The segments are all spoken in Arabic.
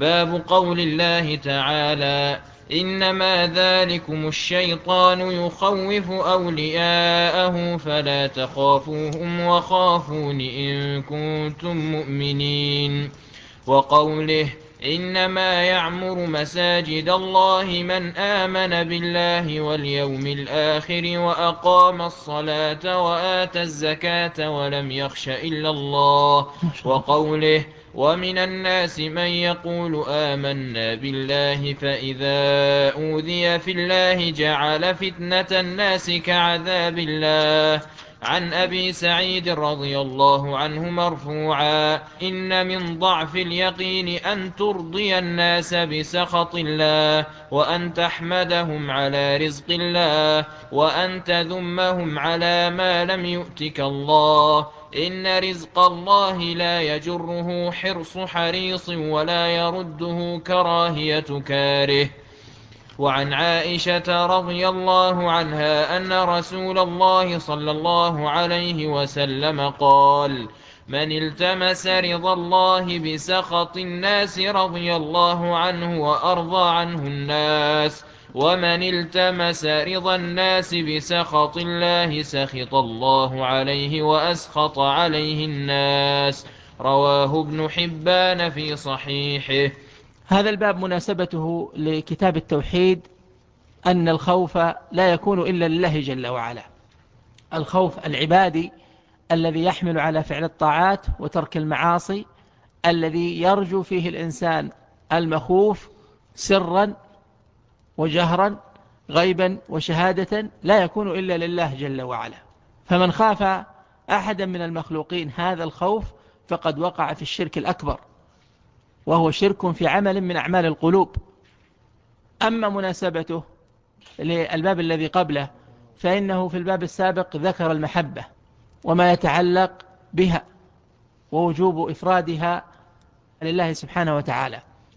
باب قول الله تعالى: إنما ذلكم الشيطان يخوف أولياءه فلا تخافوهم وخافون إن كنتم مؤمنين. وقوله: إنما يعمر مساجد الله من آمن بالله واليوم الآخر وأقام الصلاة وآتى الزكاة ولم يخش إلا الله. وقوله: ومن الناس من يقول آمنا بالله فإذا أوذي في الله جعل فتنة الناس كعذاب الله. عن أبي سعيد رضي الله عنه مرفوعا: إن من ضعف اليقين أن ترضي الناس بسخط الله، وأن تحمدهم على رزق الله، وأن تذمهم على ما لم يؤتك الله. إن رزق الله لا يجره حرص حريص ولا يرده كراهية كاره. وعن عائشة رضي الله عنها أن رسول الله صلى الله عليه وسلم قال: من التمس رضا الله بسخط الناس رضي الله عنه وأرضى عنه الناس، ومن التمس رضا الناس بسخط الله سخط الله عليه وأسخط عليه الناس. رواه ابن حبان في صحيحه. هذا الباب مناسبته لكتاب التوحيد أن الخوف لا يكون إلا لله جل وعلا. الخوف العبادي الذي يحمل على فعل الطاعات وترك المعاصي، الذي يرجو فيه الإنسان المخوف سرا وجهرا، غيبا وشهادة، لا يكون إلا لله جل وعلا. فمن خاف أحدا من المخلوقين هذا الخوف فقد وقع في الشرك الأكبر، وهو شرك في عمل من أعمال القلوب. أما مناسبته للباب الذي قبله فإنه في الباب السابق ذكر المحبة وما يتعلق بها ووجوب إفرادها لله سبحانه وتعالى،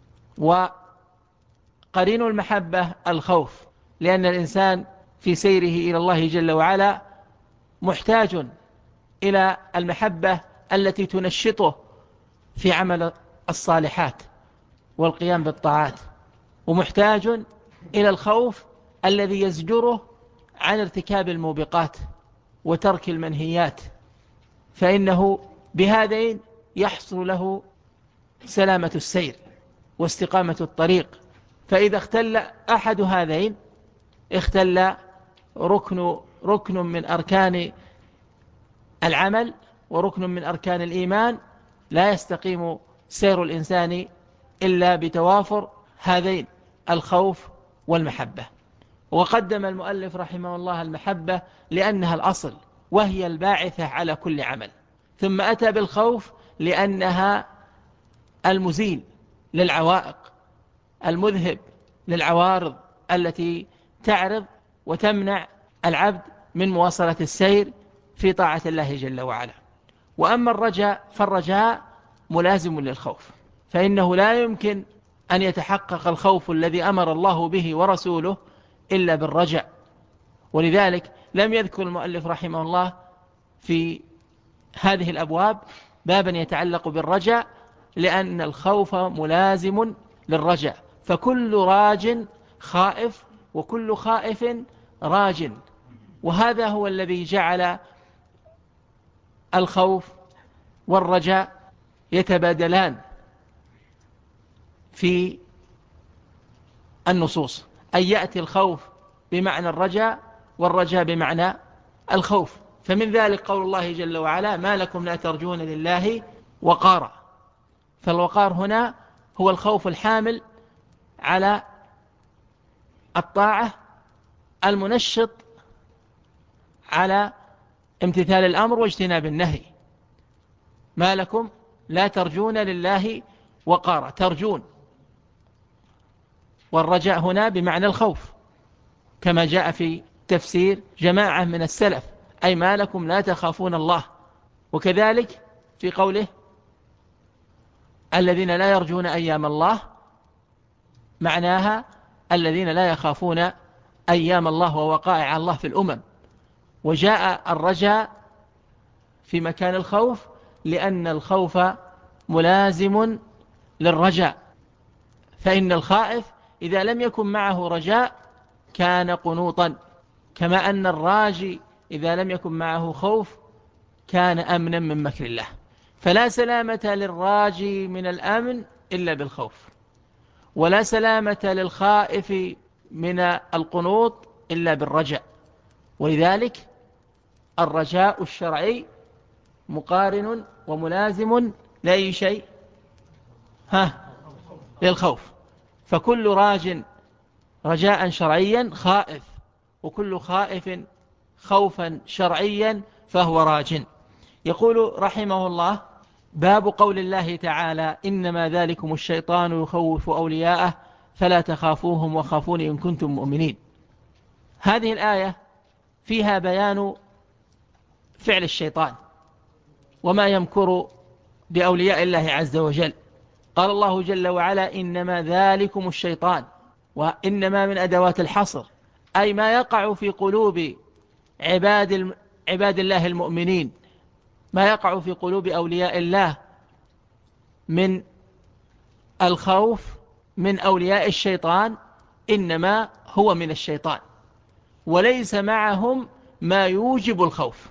وقرين المحبة الخوف، لأن الإنسان في سيره إلى الله جل وعلا محتاج إلى المحبة التي تنشطه في عمل الصالحات والقيام بالطاعات، ومحتاج إلى الخوف الذي يزجره عن ارتكاب الموبقات وترك المنهيات، فإنه بهذين يحصل له سلامة السير واستقامة الطريق. فإذا اختل أحد هذين اختل ركن من أركان العمل وركن من أركان الإيمان، لا يستقيم سير الإنسان إلا بتوافر هذين الخوف والمحبة. وقدم المؤلف رحمه الله المحبة لأنها الأصل وهي الباعثة على كل عمل، ثم أتى بالخوف لأنها المزيل للعوائق، المذهب للعوارض التي تعرض وتمنع العبد من مواصلة السير في طاعة الله جل وعلا. وأما الرجاء فالرجاء ملازم للخوف، فإنه لا يمكن أن يتحقق الخوف الذي أمر الله به ورسوله إلا بالرجاء. ولذلك لم يذكر المؤلف رحمه الله في هذه الأبواب بابا يتعلق بالرجاء، لأن الخوف ملازم للرجاء، فكل راج خائف وكل خائف راج، وهذا هو الذي جعل الخوف والرجاء يتبادلان في النصوص، أن يأتي الخوف بمعنى الرجاء والرجاء بمعنى الخوف. فمن ذلك قول الله جل وعلا: ما لكم لا ترجون لله وقارا. فالوقار هنا هو الخوف الحامل على الطاعة المنشط على امتثال الأمر واجتناب النهي. ما لكم لا ترجون لله وقارا، ترجون، والرجاء هنا بمعنى الخوف كما جاء في تفسير جماعة من السلف، أي ما لكم لا تخافون الله. وكذلك في قوله: الذين لا يرجون أيام الله، معناها الذين لا يخافون أيام الله ووقائع الله في الأمم. وجاء الرجاء في مكان الخوف لأن الخوف ملازم للرجاء، فإن الخائف إذا لم يكن معه رجاء كان قنوطا، كما أن الراجي إذا لم يكن معه خوف كان أمنا من مكر الله. فلا سلامة للراجي من الأمن إلا بالخوف، ولا سلامة للخائف من القنوط إلا بالرجاء. ولذلك الرجاء الشرعي مقارن وملازم لأي شيء؟ للخوف. فكل راج رجاء شرعيا خائف، وكل خائف خوفا شرعيا فهو راج. يقول رحمه الله: باب قول الله تعالى: إنما ذلكم الشيطان يخوف أولياءه فلا تخافوهم وخافون إن كنتم مؤمنين. هذه الآية فيها بيان فعل الشيطان وما يمكر بأولياء الله عز وجل. قال الله جل وعلا: إنما ذلكم الشيطان، وإنما من أدوات الحصر، أي ما يقع في قلوب عباد الله المؤمنين، ما يقع في قلوب أولياء الله من الخوف من أولياء الشيطان إنما هو من الشيطان، وليس معهم ما يوجب الخوف.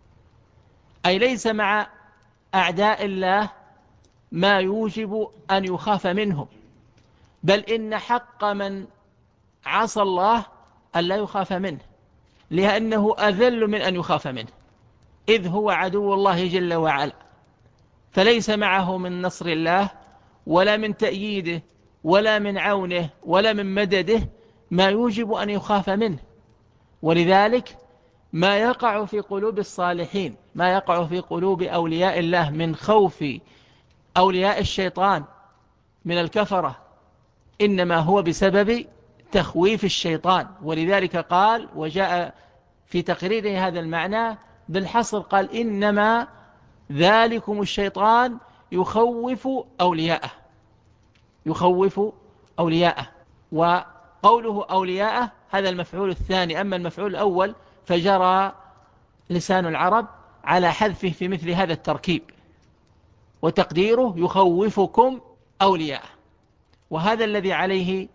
أي ليس مع أعداء الله ما يوجب أن يخاف منهم، بل إن حق من عصى الله أن لا يخاف منه، لأنه أذل من أن يخاف منه، إذ هو عدو الله جل وعلا، فليس معه من نصر الله ولا من تأييده ولا من عونه ولا من مدده ما يوجب أن يخاف منه. ولذلك ما يقع في قلوب الصالحين، ما يقع في قلوب أولياء الله من خوف أولياء الشيطان من الكفرة إنما هو بسبب تخويف الشيطان. ولذلك قال، وجاء في تقرير هذا المعنى بالحصر، قال: إنما ذلكم الشيطان يخوف أولياءه، يخوف أولياءه. وقوله أولياءه هذا المفعول الثاني، أما المفعول الأول فجرى لسان العرب على حذفه في مثل هذا التركيب، وتقديره يخوفكم أولياءه. وهذا الذي عليه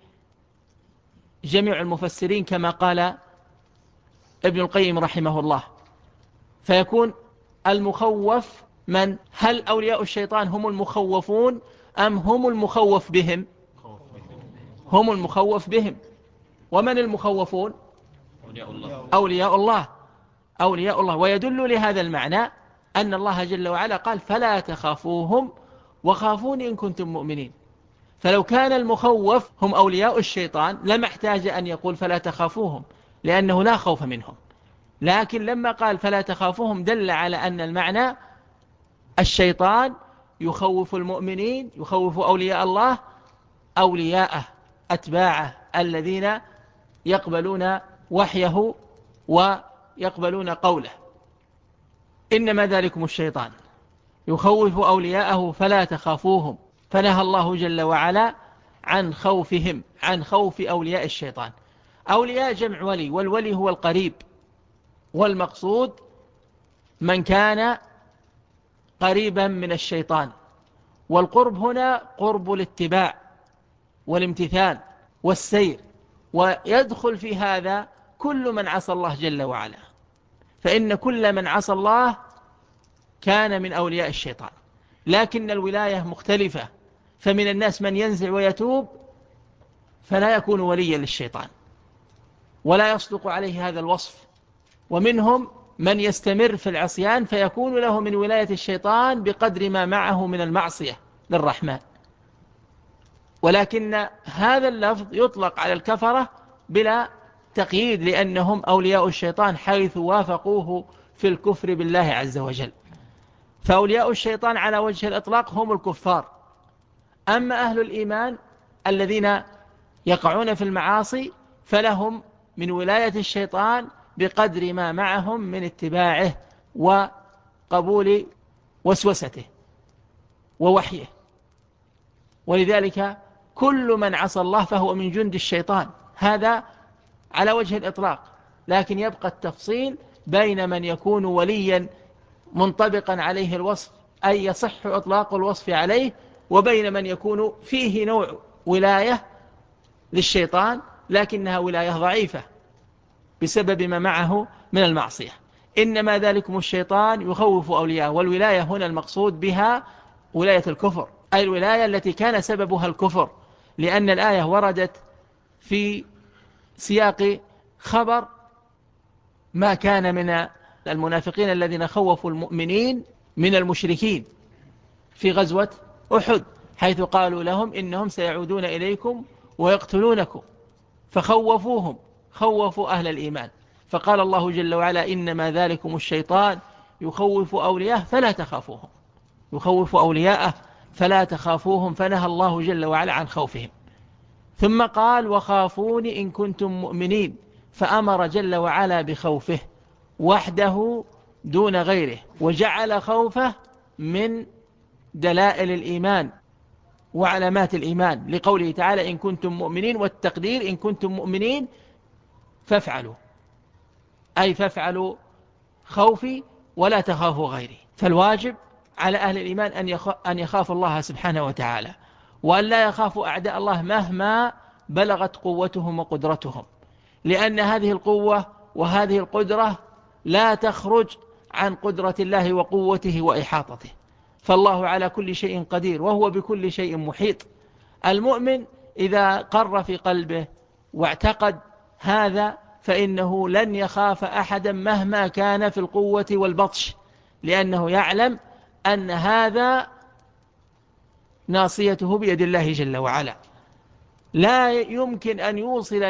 جميع المفسرين كما قال ابن القيم رحمه الله. فيكون المخوف من؟ هل أولياء الشيطان هم المخوفون أم هم المخوف بهم؟ هم المخوف بهم. ومن المخوفون؟ أولياء الله، أولياء الله. ويدل لهذا المعنى أن الله جل وعلا قال: فلا تخافوهم وخافون إن كنتم مؤمنين. فلو كان المخوف هم أولياء الشيطان لما احتاج أن يقول فلا تخافوهم، لأنه لا خوف منهم. لكن لما قال فلا تخافوهم دل على أن المعنى الشيطان يخوف المؤمنين، يخوف أولياء الله، أولياءه أتباعه الذين يقبلون وحيه ويقبلون قوله. إنما ذلكم الشيطان يخوف أولياءه فلا تخافوهم. فنهى الله جل وعلا عن خوفهم، عن خوف أولياء الشيطان. أولياء جمع ولي، والولي هو القريب، والمقصود من كان قريبا من الشيطان. والقرب هنا قرب الاتباع والامتثال والسير، ويدخل في هذا كل من عصى الله جل وعلا، فإن كل من عصى الله كان من أولياء الشيطان. لكن الولاية مختلفة، فمن الناس من ينزع ويتوب فلا يكون وليا للشيطان ولا يصدق عليه هذا الوصف، ومنهم من يستمر في العصيان فيكون له من ولاية الشيطان بقدر ما معه من المعصية للرحمن. ولكن هذا اللفظ يطلق على الكفرة بلا تقييد، لأنهم أولياء الشيطان حيث وافقوه في الكفر بالله عز وجل. فأولياء الشيطان على وجه الإطلاق هم الكفار. أما أهل الإيمان الذين يقعون في المعاصي فلهم من ولاية الشيطان بقدر ما معهم من اتباعه وقبول وسوسته ووحيه. ولذلك كل من عصى الله فهو من جند الشيطان، هذا على وجه الإطلاق. لكن يبقى التفصيل بين من يكون وليا منطبقا عليه الوصف أي يصح إطلاق الوصف عليه، وبين من يكون فيه نوع ولاية للشيطان، لكنها ولاية ضعيفة بسبب ما معه من المعصية. إنما ذلكم الشيطان يخوف أولياءه، والولاية هنا المقصود بها ولاية الكفر، أي الولاية التي كان سببها الكفر، لأن الآية وردت في سياق خبر ما كان من المنافقين الذين خوفوا المؤمنين من المشركين في غزوة أحد، حيث قالوا لهم إنهم سيعودون إليكم ويقتلونكم، فخوفوهم، خوفوا أهل الإيمان. فقال الله جل وعلا: إنما ذلكم الشيطان يخوف أولياءه فلا تخافوهم، يخوف أولياءه فلا تخافوهم، فنهى الله جل وعلا عن خوفهم. ثم قال: وخافوني إن كنتم مؤمنين، فأمر جل وعلا بخوفه وحده دون غيره، وجعل خوفه من دلائل الإيمان وعلامات الإيمان، لقوله تعالى: إن كنتم مؤمنين، والتقدير إن كنتم مؤمنين فافعلوا، أي فافعلوا خوفي ولا تخافوا غيري. فالواجب على أهل الإيمان أن يخافوا الله سبحانه وتعالى، وأن لا يخافوا أعداء الله مهما بلغت قوتهم وقدرتهم، لأن هذه القوة وهذه القدرة لا تخرج عن قدرة الله وقوته وإحاطته، فالله على كل شيء قدير وهو بكل شيء محيط. المؤمن إذا قر في قلبه واعتقد هذا فإنه لن يخاف أحدا مهما كان في القوة والبطش، لأنه يعلم أن هذا ناصيته بيد الله جل وعلا. لا يمكن أن يوصل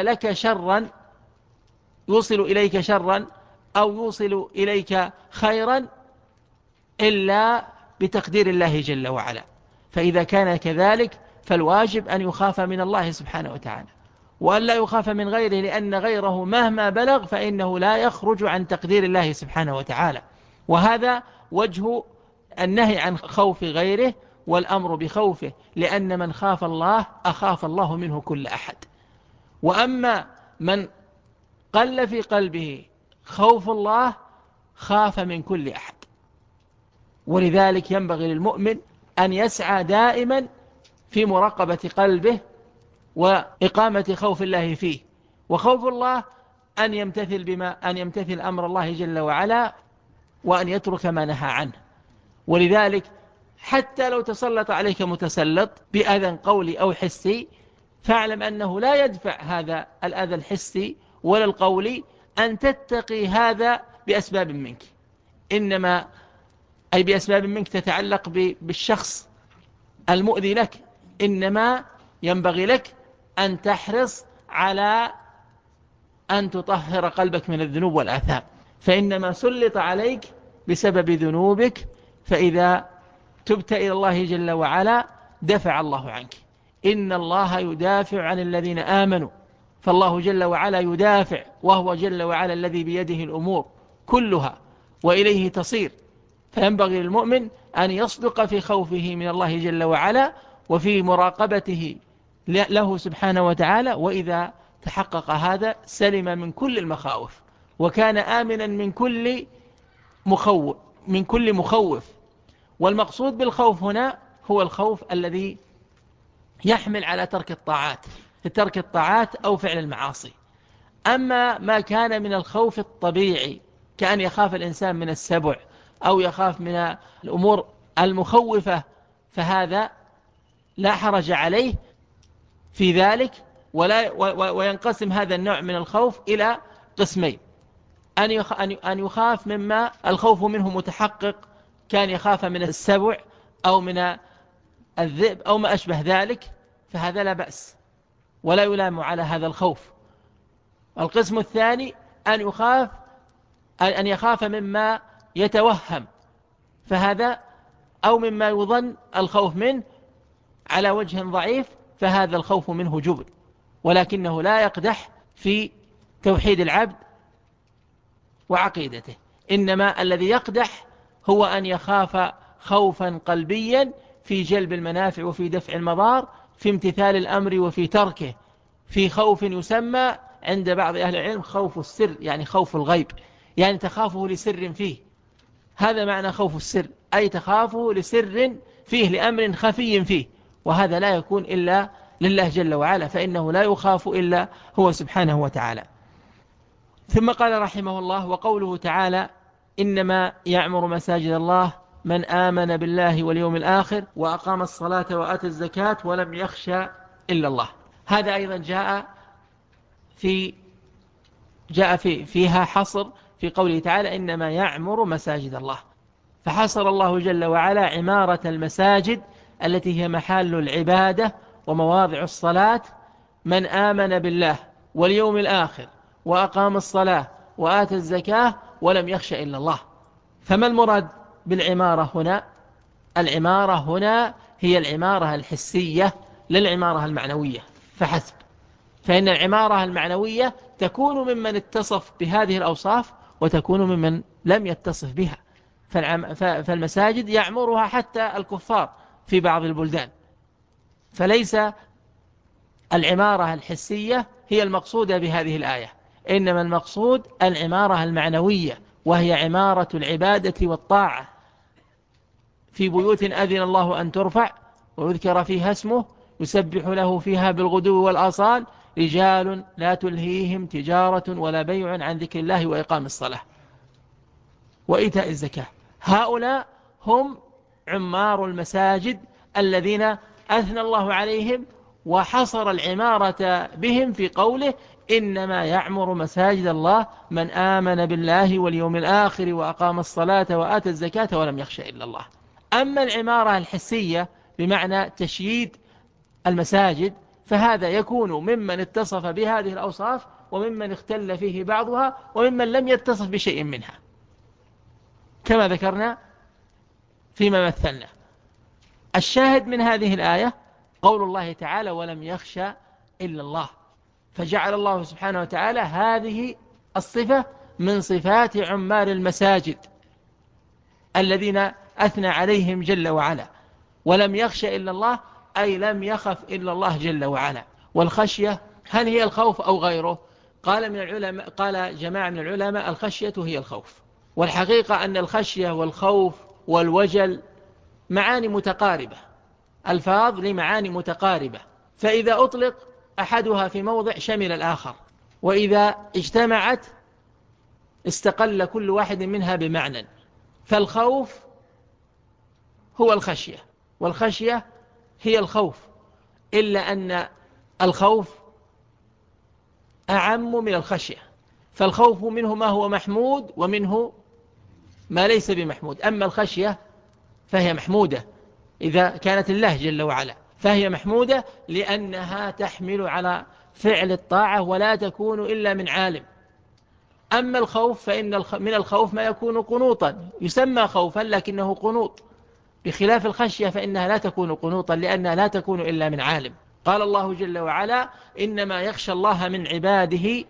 إليك شرا أو يوصل إليك خيرا إلا بتقدير الله جل وعلا. فإذا كان كذلك فالواجب أن يخاف من الله سبحانه وتعالى، وأن لا يخاف من غيره، لأن غيره مهما بلغ فإنه لا يخرج عن تقدير الله سبحانه وتعالى. وهذا وجه النهي عن خوف غيره والأمر بخوفه، لأن من خاف الله أخاف الله منه كل أحد. وأما من قل في قلبه خوف الله خاف من كل أحد. ولذلك ينبغي للمؤمن أن يسعى دائما في مراقبة قلبه وإقامة خوف الله فيه. وخوف الله أن يمتثل أمر الله جل وعلا، وأن يترك ما نهى عنه. ولذلك حتى لو تسلط عليك متسلط بأذى قولي أو حسي، فاعلم أنه لا يدفع هذا الأذى الحسي ولا القولي أن تتقي هذا بأسباب منك، إنما أي بأسباب منك تتعلق بالشخص المؤذي لك، إنما ينبغي لك أن تحرص على أن تطهر قلبك من الذنوب والآثام، فإنما سلط عليك بسبب ذنوبك، فإذا تبت إلى الله جل وعلا دفع الله عنك. إن الله يدافع عن الذين آمنوا، فالله جل وعلا يدافع، وهو جل وعلا الذي بيده الأمور كلها وإليه تصير. فينبغي للمؤمن أن يصدق في خوفه من الله جل وعلا وفي مراقبته له سبحانه وتعالى، وإذا تحقق هذا سلم من كل المخاوف، وكان آمنا من كل مخوف. والمقصود بالخوف هنا هو الخوف الذي يحمل على ترك الطاعات أو فعل المعاصي. أما ما كان من الخوف الطبيعي كأن يخاف الإنسان من السبع أو يخاف من الأمور المخوفة، فهذا لا حرج عليه في ذلك. وينقسم هذا النوع من الخوف إلى قسمين: أن يخاف مما الخوف منه متحقق، كان يخاف من السبع أو من الذئب أو ما أشبه ذلك، فهذا لا بأس ولا يلام على هذا الخوف. القسم الثاني أن يخاف مما يتوهم، فهذا أو مما يظن الخوف منه على وجه ضعيف، فهذا الخوف منه جبن، ولكنه لا يقدح في توحيد العبد وعقيدته. إنما الذي يقدح هو أن يخاف خوفا قلبيا في جلب المنافع وفي دفع المضار، في امتثال الأمر وفي تركه، في خوف يسمى عند بعض أهل العلم خوف السر، يعني خوف الغيب، يعني تخافه لسر فيه. هذا معنى خوف السر، أي تخافه لسر فيه، لأمر خفي فيه، وهذا لا يكون إلا لله جل وعلا، فإنه لا يخاف إلا هو سبحانه وتعالى. ثم قال رحمه الله: وقوله تعالى: إنما يعمر مساجد الله من آمن بالله واليوم الآخر وأقام الصلاة وآتى الزكاة ولم يخشى إلا الله. هذا أيضا فيها حصر في قوله تعالى: إنما يعمر مساجد الله، فحصر الله جل وعلا عمارة المساجد التي هي محل العبادة ومواضع الصلاة من آمن بالله واليوم الآخر وأقام الصلاة وآتى الزكاة ولم يخش إلا الله. فما المراد بالعمارة هنا؟ العمارة هنا هي العمارة الحسية للعمارة المعنوية فحسب، فإن العمارة المعنوية تكون ممن اتصف بهذه الأوصاف وتكون ممن لم يتصف بها، فالمساجد يعمرها حتى الكفار في بعض البلدان، فليس العمارة الحسية هي المقصودة بهذه الآية، إنما المقصود العمارة المعنوية، وهي عمارة العبادة والطاعة في بيوت أذن الله أن ترفع ويذكر فيها اسمه يسبح له فيها بالغدو والآصال رجال لا تلهيهم تجارة ولا بيع عن ذكر الله وإقام الصلاة وإيتاء الزكاة. هؤلاء هم عمار المساجد الذين أثنى الله عليهم وحصر العمارة بهم في قوله: إنما يعمر مساجد الله من آمن بالله واليوم الآخر وأقام الصلاة وآتى الزكاة ولم يخش إلا الله. أما العمارة الحسية بمعنى تشييد المساجد فهذا يكون ممن اتصف بهذه الأوصاف وممن اختل فيه بعضها وممن لم يتصف بشيء منها كما ذكرنا فيما مثلنا. الشاهد من هذه الآية قول الله تعالى: ولم يخشى إلا الله، فجعل الله سبحانه وتعالى هذه الصفة من صفات عمار المساجد الذين أثنى عليهم جل وعلا. ولم يخشى إلا الله أي لم يخف إلا الله جل وعلا. والخشية هل هي الخوف أو غيره؟ قال جماعة من العلماء: الخشية هي الخوف. والحقيقة أن الخشية والخوف والوجل معاني متقاربة، ألفاظ لمعاني متقاربة، فإذا أطلق أحدها في موضع شمل الآخر، وإذا اجتمعت استقل كل واحد منها بمعنى. فالخوف هو الخشية والخشية هي الخوف، إلا أن الخوف أعم من الخشية، فالخوف منه ما هو محمود ومنه ما ليس بمحمود. أما الخشية فهي محمودة إذا كانت الله جل وعلا، فهي محمودة لأنها تحمل على فعل الطاعة ولا تكون إلا من عالم. أما الخوف فإن من الخوف ما يكون قنوطا يسمى خوفا لكنه قنوط، بخلاف الخشية فإنها لا تكون قنوطا لأنها لا تكون إلا من عالم. قال الله جل وعلا: إنما يخشى الله من عباده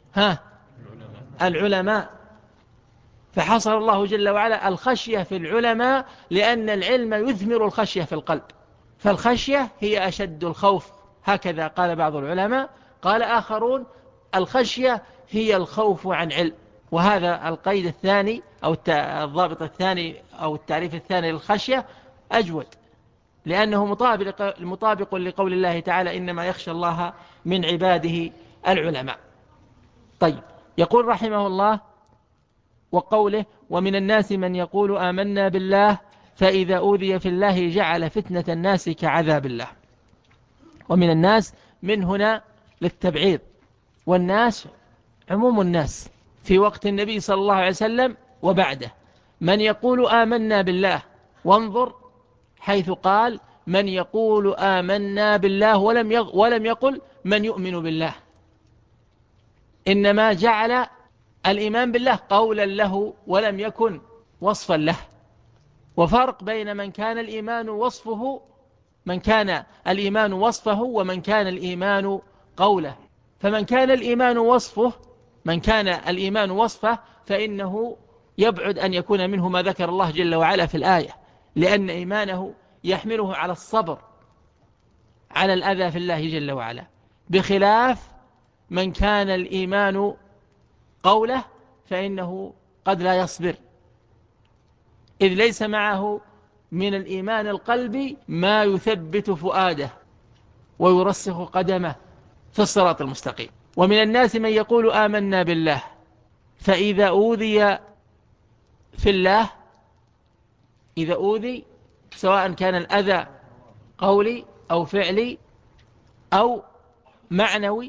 العلماء، فحصر الله جل وعلا الخشية في العلماء لأن العلم يثمر الخشية في القلب، فالخشية هي أشد الخوف، هكذا قال بعض العلماء. قال آخرون: الخشية هي الخوف عن علم. وهذا القيد الثاني أو الضابط الثاني أو التعريف الثاني للخشية أجود، لأنه مطابق لقول الله تعالى: إنما يخشى الله من عباده العلماء. طيب، يقول رحمه الله: وقوله: ومن الناس من يقول آمنا بالله فإذا أوذي في الله جعل فتنة الناس كعذاب الله. ومن الناس من هنا للتبعيض، والناس عموم الناس في وقت النبي صلى الله عليه وسلم وبعده، من يقول آمنا بالله، وانظر حيث قال من يقول آمنا بالله ولم يقل من يؤمن بالله، إنما جعل الإيمان بالله قولا له ولم يكن وصفا له. وفرق بين من كان الإيمان وصفه ومن كان الإيمان قوله. فمن كان الإيمان وصفه فإنه يبعد أن يكون منه ما ذكر الله جل وعلا في الآية، لأن إيمانه يحمله على الصبر على الأذى في الله جل وعلا، بخلاف من كان الإيمان قوله فإنه قد لا يصبر، إذ ليس معه من الإيمان القلبي ما يثبت فؤاده ويرسخ قدمه في الصراط المستقيم. ومن الناس من يقول آمنا بالله فإذا أوذي في الله، إذا أوذي سواء كان الأذى قولي أو فعلي أو معنوي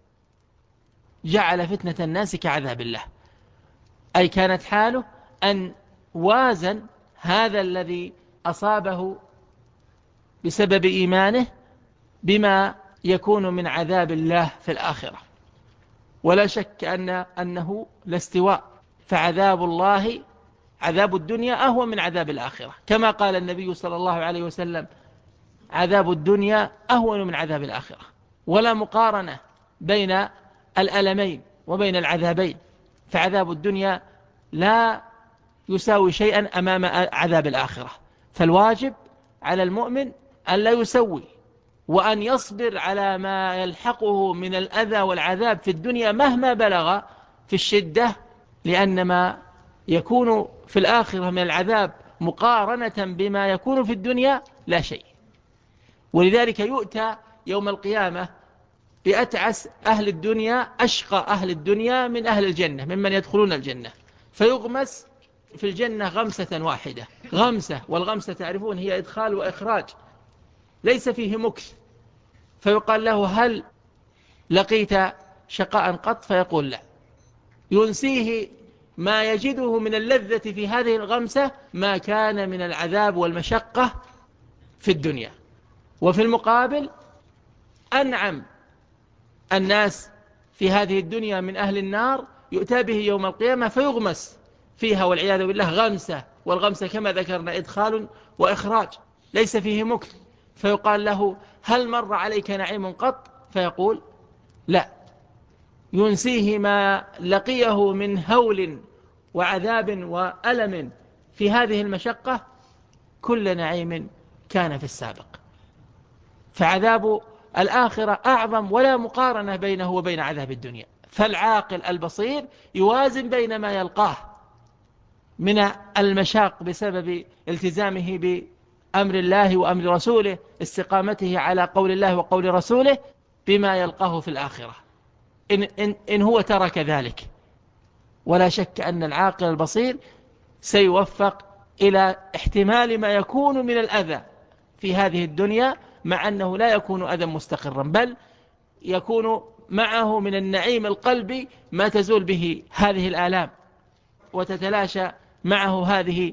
جعل فتنة الناس كعذاب الله، أي كانت حاله أن وازن هذا الذي أصابه بسبب إيمانه بما يكون من عذاب الله في الآخرة. ولا شك أنه لاستواء، فعذاب الله عذاب الدنيا أهون من عذاب الآخرة، كما قال النبي صلى الله عليه وسلم عذاب الدنيا أهون من عذاب الآخرة. ولا مقارنة بين الألمين وبين العذابين، فعذاب الدنيا لا يساوي شيئا أمام عذاب الآخرة. فالواجب على المؤمن أن لا يسوي، وأن يصبر على ما يلحقه من الأذى والعذاب في الدنيا مهما بلغ في الشدة، لأن ما يكون في الآخرة من العذاب مقارنة بما يكون في الدنيا لا شيء. ولذلك يؤتى يوم القيامة بأتعس أهل الدنيا، أشقى أهل الدنيا من أهل الجنة، ممن يدخلون الجنة، فيغمس في الجنة غمسة واحدة، غمسة، والغمسة تعرفون هي إدخال وإخراج، ليس فيه مكث. فيقال له هل لقيت شقاء قط؟ فيقول لا. ينسيه ما يجده من اللذة في هذه الغمسة ما كان من العذاب والمشقة في الدنيا. وفي المقابل أنعم الناس في هذه الدنيا من أهل النار يؤتى به يوم القيامة فيغمس فيها والعياذ بالله غمسة، والغمسة كما ذكرنا إدخال وإخراج، ليس فيه مكث. فيقال له هل مر عليك نعيم قط؟ فيقول لا. ينسيه ما لقيه من هول وعذاب وألم في هذه المشقة كل نعيم كان في السابق. فعذاب الآخرة أعظم، ولا مقارنة بينه وبين عذاب الدنيا. فالعاقل البصير يوازن بين ما يلقاه من المشاق بسبب التزامه بأمر الله وأمر رسوله، استقامته على قول الله وقول رسوله، بما يلقاه في الآخرة إن هو ترك ذلك. ولا شك أن العاقل البصير سيوفق إلى احتمال ما يكون من الأذى في هذه الدنيا، مع أنه لا يكون أذى مستقرا، بل يكون معه من النعيم القلبي ما تزول به هذه الآلام وتتلاشى معه هذه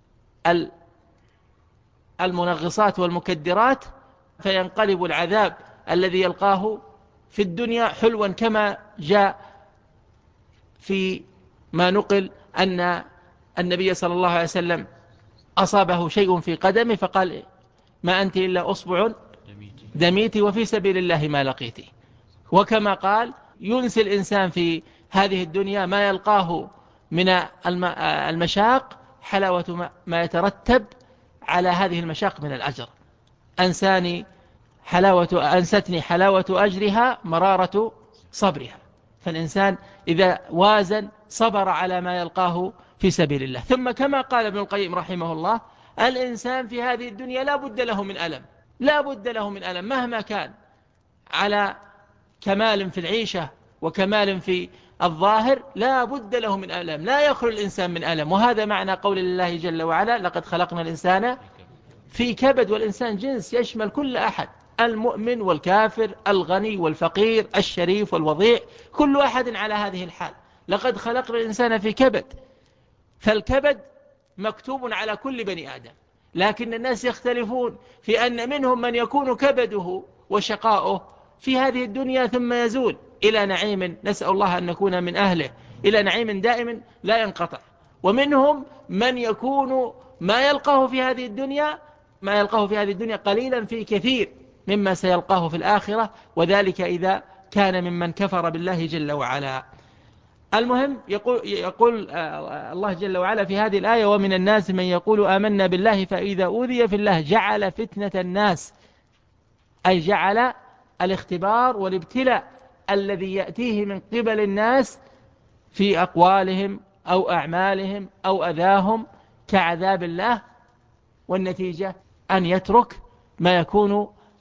المنغصات والمكدرات، فينقلب العذاب الذي يلقاه في الدنيا حلوا، كما جاء في ما نقل أن النبي صلى الله عليه وسلم أصابه شيء في قدمه فقال ما أنت إلا أصبع دميت وفي سبيل الله ما لقيت. وكما قال ينسي الإنسان في هذه الدنيا ما يلقاه من المشاق حلاوة ما يترتب على هذه المشاق من الأجر. أنستني حلاوة أجرها مرارة صبرها. فالإنسان إذا وازن صبر على ما يلقاه في سبيل الله. ثم كما قال ابن القيم رحمه الله الإنسان في هذه الدنيا لا بد له من ألم، لا بد له من ألم مهما كان على كمال في العيشة وكمال في الظاهر، لا بد له من ألم، لا يخلو الإنسان من ألم. وهذا معنى قول الله جل وعلا لقد خلقنا الإنسان في كبد. والإنسان جنس يشمل كل أحد، المؤمن والكافر، الغني والفقير، الشريف والوضيع، كل أحد على هذه الحال. لقد خلقنا الإنسان في كبد، فالكبد مكتوب على كل بني آدم، لكن الناس يختلفون في أن منهم من يكون كبده وشقاؤه في هذه الدنيا ثم يزول إلى نعيم، نسأل الله أن نكون من أهله، إلى نعيم دائم لا ينقطع. ومنهم من يكون ما يلقاه في هذه الدنيا قليلا في كثير مما سيلقاه في الآخرة، وذلك إذا كان ممن كفر بالله جل وعلا. المهم يقول الله جل وعلا في هذه الآية ومن الناس من يقول آمنا بالله فإذا أوذي في الله جعل فتنة الناس، أي جعل الاختبار والابتلاء الذي يأتيه من قبل الناس في أقوالهم أو أعمالهم أو أذاهم كعذاب الله، والنتيجة أن يترك ما يكون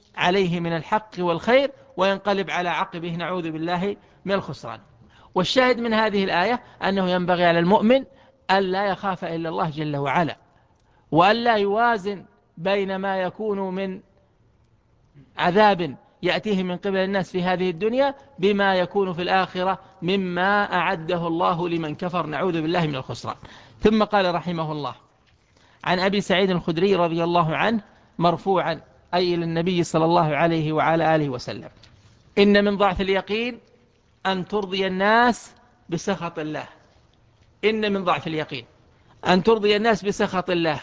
عليه من الحق والخير وينقلب على عقبه، نعوذ بالله من الخسران. والشاهد من هذه الآية أنه ينبغي على المؤمن أن لا يخاف إلا الله جل وعلا، وأن لا يوازن بين ما يكون من عذاب يأتيه من قبل الناس في هذه الدنيا بما يكون في الآخرة مما أعده الله لمن كفر، نعوذ بالله من الخسران. ثم قال رحمه الله: عن أبي سعيد الخدري رضي الله عنه مرفوعا، أي للنبي صلى الله عليه وعلى آله وسلم: إن من ضعف اليقين أن ترضي الناس بسخط الله. إن من ضعف اليقين أن ترضي الناس بسخط الله.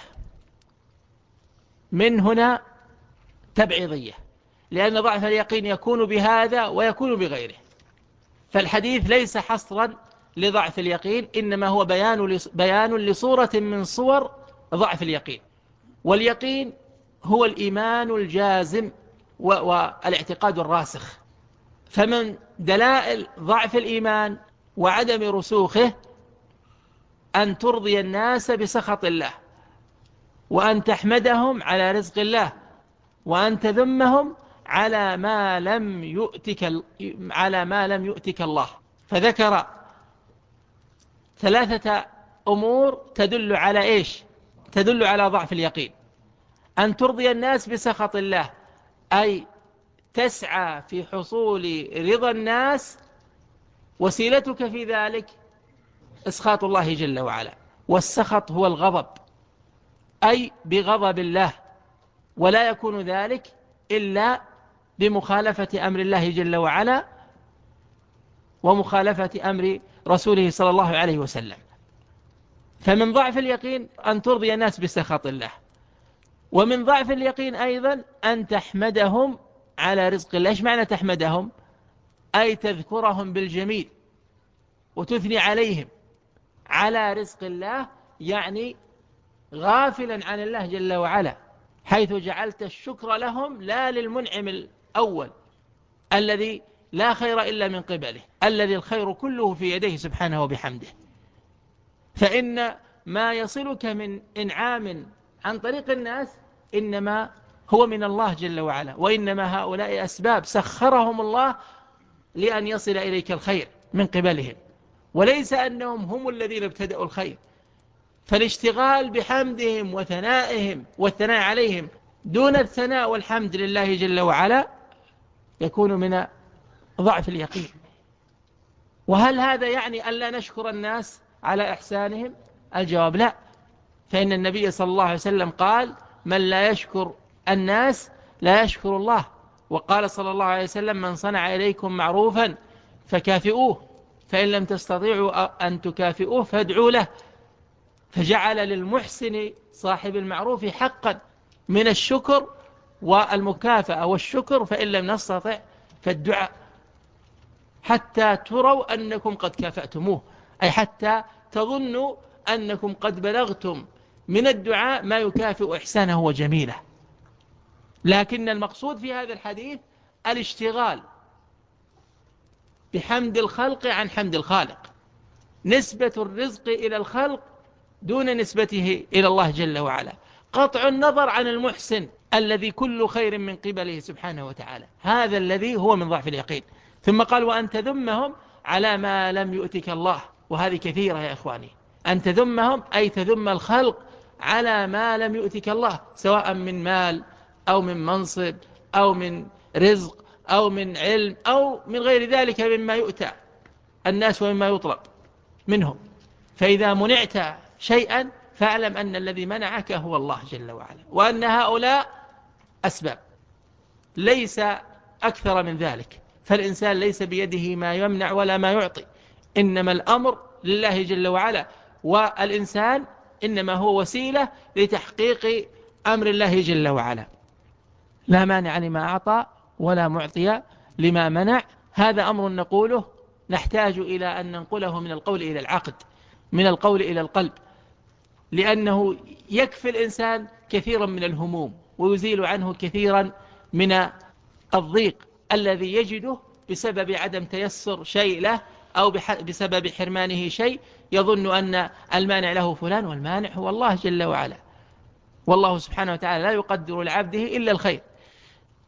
من هنا تبعيضية، لأن ضعف اليقين يكون بهذا ويكون بغيره، فالحديث ليس حصرا لضعف اليقين، إنما هو بيان لصورة من صور ضعف اليقين. واليقين هو الإيمان الجازم والاعتقاد الراسخ. فمن دلائل ضعف الإيمان وعدم رسوخه أن ترضي الناس بسخط الله، وأن تحمدهم على رزق الله، وأن تذمهم على ما لم يؤتك الله. فذكر ثلاثة أمور تدل على إيش؟ تدل على ضعف اليقين. أن ترضي الناس بسخط الله، أي تسعى في حصول رضا الناس، وسيلتك في ذلك إسخاط الله جل وعلا. والسخط هو الغضب، أي بغضب الله، ولا يكون ذلك إلا بمخالفة أمر الله جل وعلا ومخالفة أمر رسوله صلى الله عليه وسلم. فمن ضعف اليقين أن ترضي الناس بسخط الله. ومن ضعف اليقين أيضا أن تحمدهم على رزق الله. إيش معنى تحمدهم؟ أي تذكرهم بالجميل وتثني عليهم على رزق الله، يعني غافلا عن الله جل وعلا، حيث جعلت الشكر لهم لا للمنعم الأول الذي لا خير إلا من قبله، الذي الخير كله في يديه سبحانه وبحمده. فإن ما يصلك من إنعام عن طريق الناس إنما هو من الله جل وعلا، وإنما هؤلاء أسباب سخرهم الله لأن يصل إليك الخير من قبلهم، وليس أنهم هم الذين ابتدأوا الخير. فالاشتغال بحمدهم وثنائهم والثناء عليهم دون الثناء والحمد لله جل وعلا يكون من ضعف اليقين. وهل هذا يعني أن لا نشكر الناس على إحسانهم؟ الجواب لا، فإن النبي صلى الله عليه وسلم قال: من لا يشكر الناس لا يشكر الله. وقال صلى الله عليه وسلم: من صنع إليكم معروفا فكافئوه، فإن لم تستطيعوا أن تكافئوه فادعوا له. فجعل للمحسن صاحب المعروف حقا من الشكر والمكافأة والشكر، فإن لم نستطع فالدعاء، حتى تروا أنكم قد كافأتموه، أي حتى تظنوا أنكم قد بلغتم من الدعاء ما يكافئ إحسانه وجميله. لكن المقصود في هذا الحديث الاشتغال بحمد الخلق عن حمد الخالق، نسبة الرزق إلى الخلق دون نسبته إلى الله جل وعلا، قطع النظر عن المحسن الذي كل خير من قبله سبحانه وتعالى. هذا الذي هو من ضعف اليقين. ثم قال: وأن تذمهم على ما لم يؤتك الله. وهذه كثيرة يا إخواني، أن تذمهم أي تذم الخلق على ما لم يؤتك الله، سواء من مال أو من منصب أو من رزق أو من علم أو من غير ذلك مما يؤتى الناس ومما يطلب منهم. فإذا منعت شيئا فاعلم أن الذي منعك هو الله جل وعلا، وأن هؤلاء أسباب ليس أكثر من ذلك. فالإنسان ليس بيده ما يمنع ولا ما يعطي، إنما الأمر لله جل وعلا، والإنسان إنما هو وسيلة لتحقيق أمر الله جل وعلا. لا مانع لما أعطى ولا معطي لما منع. هذا أمر نقوله نحتاج إلى أن ننقله من القول إلى العقد، من القول إلى القلب، لأنه يكفي الإنسان كثيرا من الهموم ويزيل عنه كثيرا من الضيق الذي يجده بسبب عدم تيسر شيء له أو بسبب حرمانه شيء، يظن أن المانع له فلان، والمانع هو الله جل وعلا. والله سبحانه وتعالى لا يقدر لعبده إلا الخير.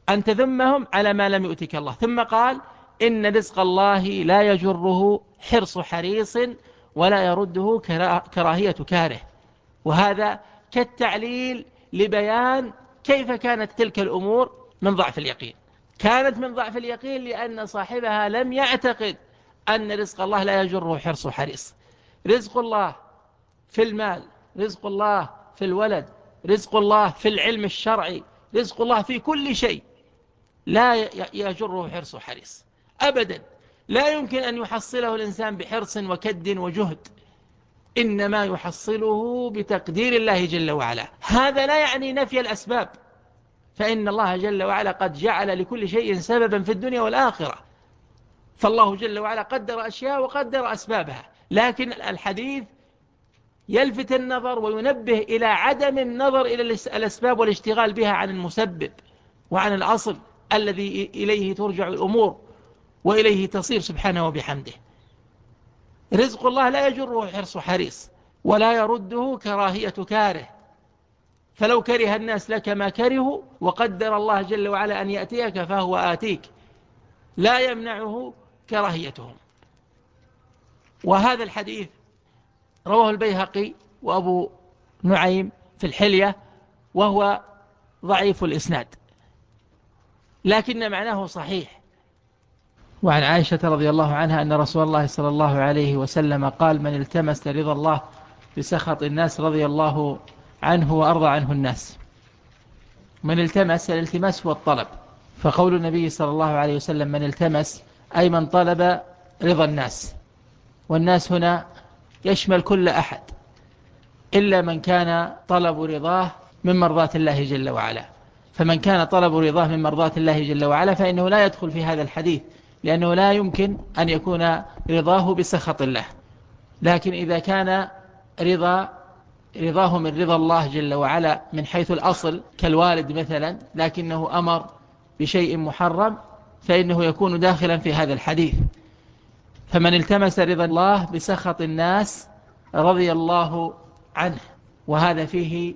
أن تذمهم على ما لم يؤتك الله. ثم قال إن رزق الله لا يجره حرص حريص ولا يرده كراهية كاره. وهذا كالتعليل لبيان كيف كانت تلك الأمور من ضعف اليقين. كانت من ضعف اليقين لأن صاحبها لم يعتقد أن رزق الله لا يجره حرص حريص. رزق الله في المال، رزق الله في الولد، رزق الله في العلم الشرعي، رزق الله في كل شيء لا يجره حرص حريص أبدا. لا يمكن أن يحصله الإنسان بحرص وكد وجهد، إنما يحصله بتقدير الله جل وعلا. هذا لا يعني نفي الأسباب، فإن الله جل وعلا قد جعل لكل شيء سببا في الدنيا والآخرة، فالله جل وعلا قدر أشياء وقدر أسبابها. لكن الحديث يلفت النظر وينبه إلى عدم النظر إلى الأسباب والاشتغال بها عن المسبب وعن الأصل الذي إليه ترجع الأمور وإليه تصير سبحانه وبحمده. رزق الله لا يجره حرص حريص ولا يرده كراهية كاره، فلو كره الناس لك ما كرهوا وقدر الله جل وعلا أن يأتيك فهو آتيك، لا يمنعه كراهيتهم. وهذا الحديث رواه البيهقي وأبو نعيم في الحلية، وهو ضعيف الإسناد لكن معناه صحيح. وعن عائشة رضي الله عنها أن رسول الله صلى الله عليه وسلم قال: من التمس رضا الله بسخط الناس رضي الله عنه وأرضى عنه الناس. من التمس، الالتماس هو الطلب، فقول النبي صلى الله عليه وسلم من التمس أي من طلب رضا الناس، والناس هنا يشمل كل أحد إلا من كان طلب رضاه من مرضاة الله جل وعلا. فمن كان طلب رضاه من مرضاة الله جل وعلا فإنه لا يدخل في هذا الحديث، لأنه لا يمكن أن يكون رضاه بسخط الله. لكن إذا كان رضاه من رضا الله جل وعلا من حيث الأصل كالوالد مثلا، لكنه أمر بشيء محرم، فإنه يكون داخلا في هذا الحديث. فمن التمس رضا الله بسخط الناس رضي الله عنه، وهذا فيه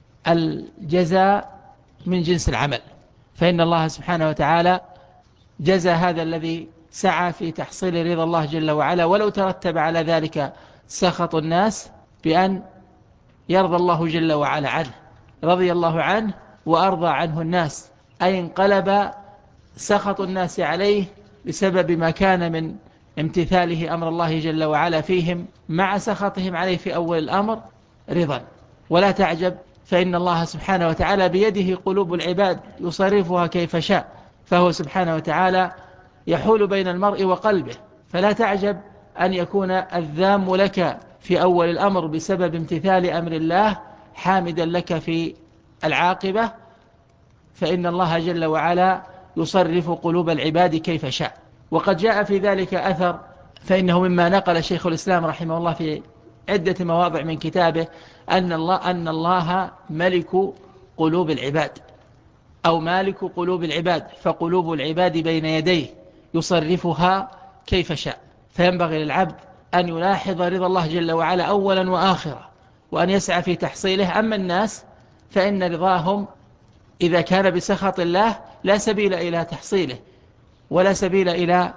الجزاء من جنس العمل، فإن الله سبحانه وتعالى جزى هذا الذي سعى في تحصيل رضا الله جل وعلا، ولو ترتب على ذلك سخط الناس، بأن يرضى الله جل وعلا عنه. رضي الله عنه وأرضى عنه الناس، أي انقلب سخط الناس عليه بسبب ما كان من امتثاله أمر الله جل وعلا فيهم مع سخطهم عليه في أول الأمر رضا. ولا تعجب، فإن الله سبحانه وتعالى بيده قلوب العباد يصرفها كيف شاء، فهو سبحانه وتعالى يحول بين المرء وقلبه. فلا تعجب أن يكون الذام لك في أول الأمر بسبب امتثال أمر الله حامدا لك في العاقبة، فإن الله جل وعلا يصرف قلوب العباد كيف شاء. وقد جاء في ذلك أثر، فإنه مما نقل شيخ الإسلام رحمه الله في عدة مواضع من كتابه أن الله ملك قلوب العباد أو مالك قلوب العباد، فقلوب العباد بين يديه يصرفها كيف شاء. فينبغي للعبد أن يلاحظ رضا الله جل وعلا أولا وآخرا، وأن يسعى في تحصيله. أما الناس فإن رضاهم إذا كان بسخط الله لا سبيل إلى تحصيله ولا سبيل إلى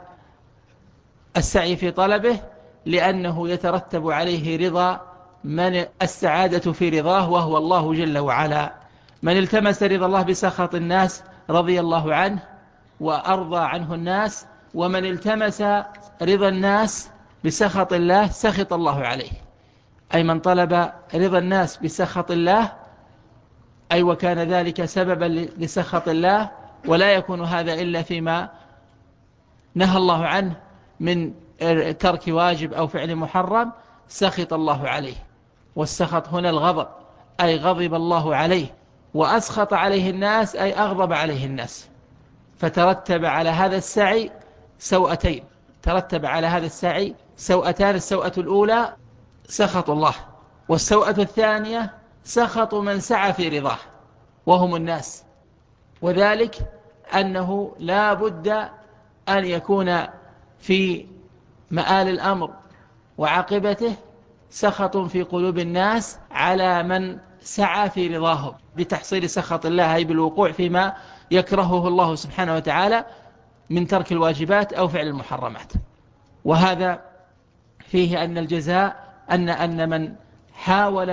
السعي في طلبه، لأنه يترتب عليه رضا من السعادة في رضاه وهو الله جل وعلا. من التمس رضا الله بسخط الناس رضي الله عنه وأرضى عنه الناس، ومن التمس رضا الناس بسخط الله سخط الله عليه. أي من طلب رضا الناس بسخط الله، أي وكان ذلك سببا لسخط الله، ولا يكون هذا إلا فيما نهى الله عنه من ترك واجب أو فعل محرم، سخط الله عليه. والسخط هنا الغضب، أي غضب الله عليه، وأسخط عليه الناس أي أغضب عليه الناس. فترتب على هذا السعي سوءتين، ترتب على هذا السعي سوءتان: السوءة الأولى سخط الله، والسوءة الثانية سخط من سعى في رضاه وهم الناس. وذلك أنه لا بد أن يكون في مآل الأمر وعاقبته سخط في قلوب الناس على من سعى في رضاهم بتحصيل سخط الله، أي بالوقوع فيما يكرهه الله سبحانه وتعالى من ترك الواجبات أو فعل المحرمات. وهذا فيه أن الجزاء أن من حاول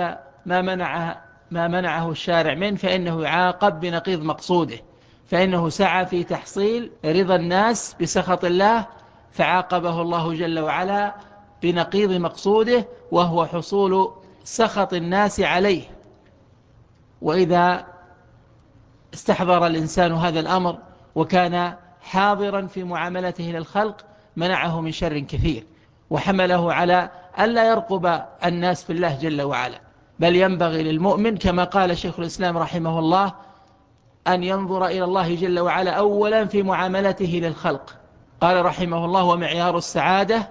ما منعه الشارع منه فإنه يعاقب بنقيض مقصوده، فإنه سعى في تحصيل رضا الناس بسخط الله فعاقبه الله جل وعلا بنقيض مقصوده وهو حصول سخط الناس عليه. وإذا استحضر الإنسان هذا الأمر وكان حاضرا في معاملته للخلق منعه من شر كثير، وحمله على ألا يرقب الناس في الله جل وعلا، بل ينبغي للمؤمن كما قال شيخ الإسلام رحمه الله أن ينظر إلى الله جل وعلا أولا في معاملته للخلق. قال رحمه الله: ومعيار السعادة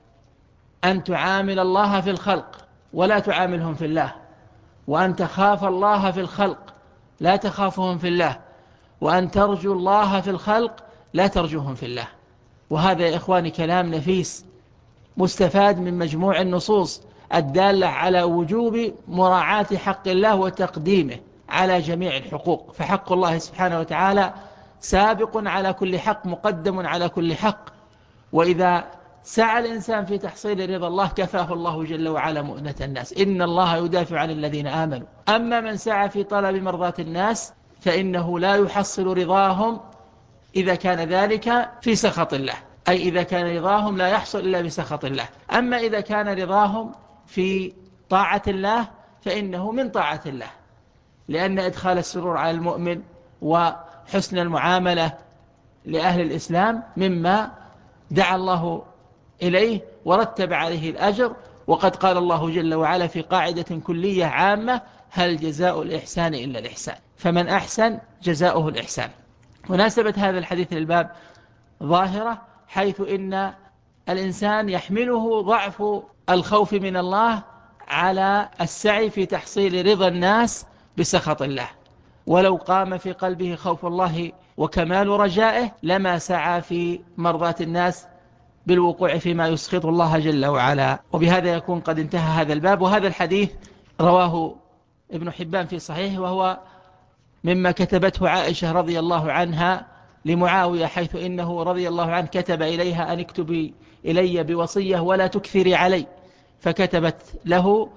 أن تعامل الله في الخلق ولا تعاملهم في الله، وأن تخاف الله في الخلق لا تخافهم في الله، وأن ترجو الله في الخلق لا ترجوهم في الله. وهذا يا إخواني كلام نفيس مستفاد من مجموع النصوص الدالة على وجوب مراعاة حق الله وتقديمه على جميع الحقوق، فحق الله سبحانه وتعالى سابق على كل حق مقدم على كل حق. وإذا سعى الإنسان في تحصيل رضا الله كفاه الله جل وعلا مؤنة الناس، إن الله يدافع عن الذين آمنوا. أما من سعى في طلب مرضاة الناس فإنه لا يحصل رضاهم إذا كان ذلك في سخط الله، أي إذا كان رضاهم لا يحصل إلا بسخط الله. أما إذا كان رضاهم في طاعة الله فإنه من طاعة الله، لأن إدخال السرور على المؤمن وحسن المعاملة لأهل الإسلام مما دعا الله إليه ورتب عليه الأجر. وقد قال الله جل وعلا في قاعدة كلية عامة: هل جزاء الإحسان إلا الإحسان، فمن أحسن جزاؤه الإحسان. مناسبة هذا الحديث للباب ظاهرة، حيث إن الإنسان يحمله ضعف الخوف من الله على السعي في تحصيل رضا الناس بسخط الله، ولو قام في قلبه خوف الله وكمال رجائه لما سعى في مرضاة الناس بالوقوع فيما يسخط الله جل وعلا. وبهذا يكون قد انتهى هذا الباب. وهذا الحديث رواه ابن حبان في صحيحه، وهو مما كتبته عائشة رضي الله عنها لمعاوية، حيث إنه رضي الله عنه كتب إليها أن اكتبي إلي بوصية ولا تكثري علي، فكتبت له،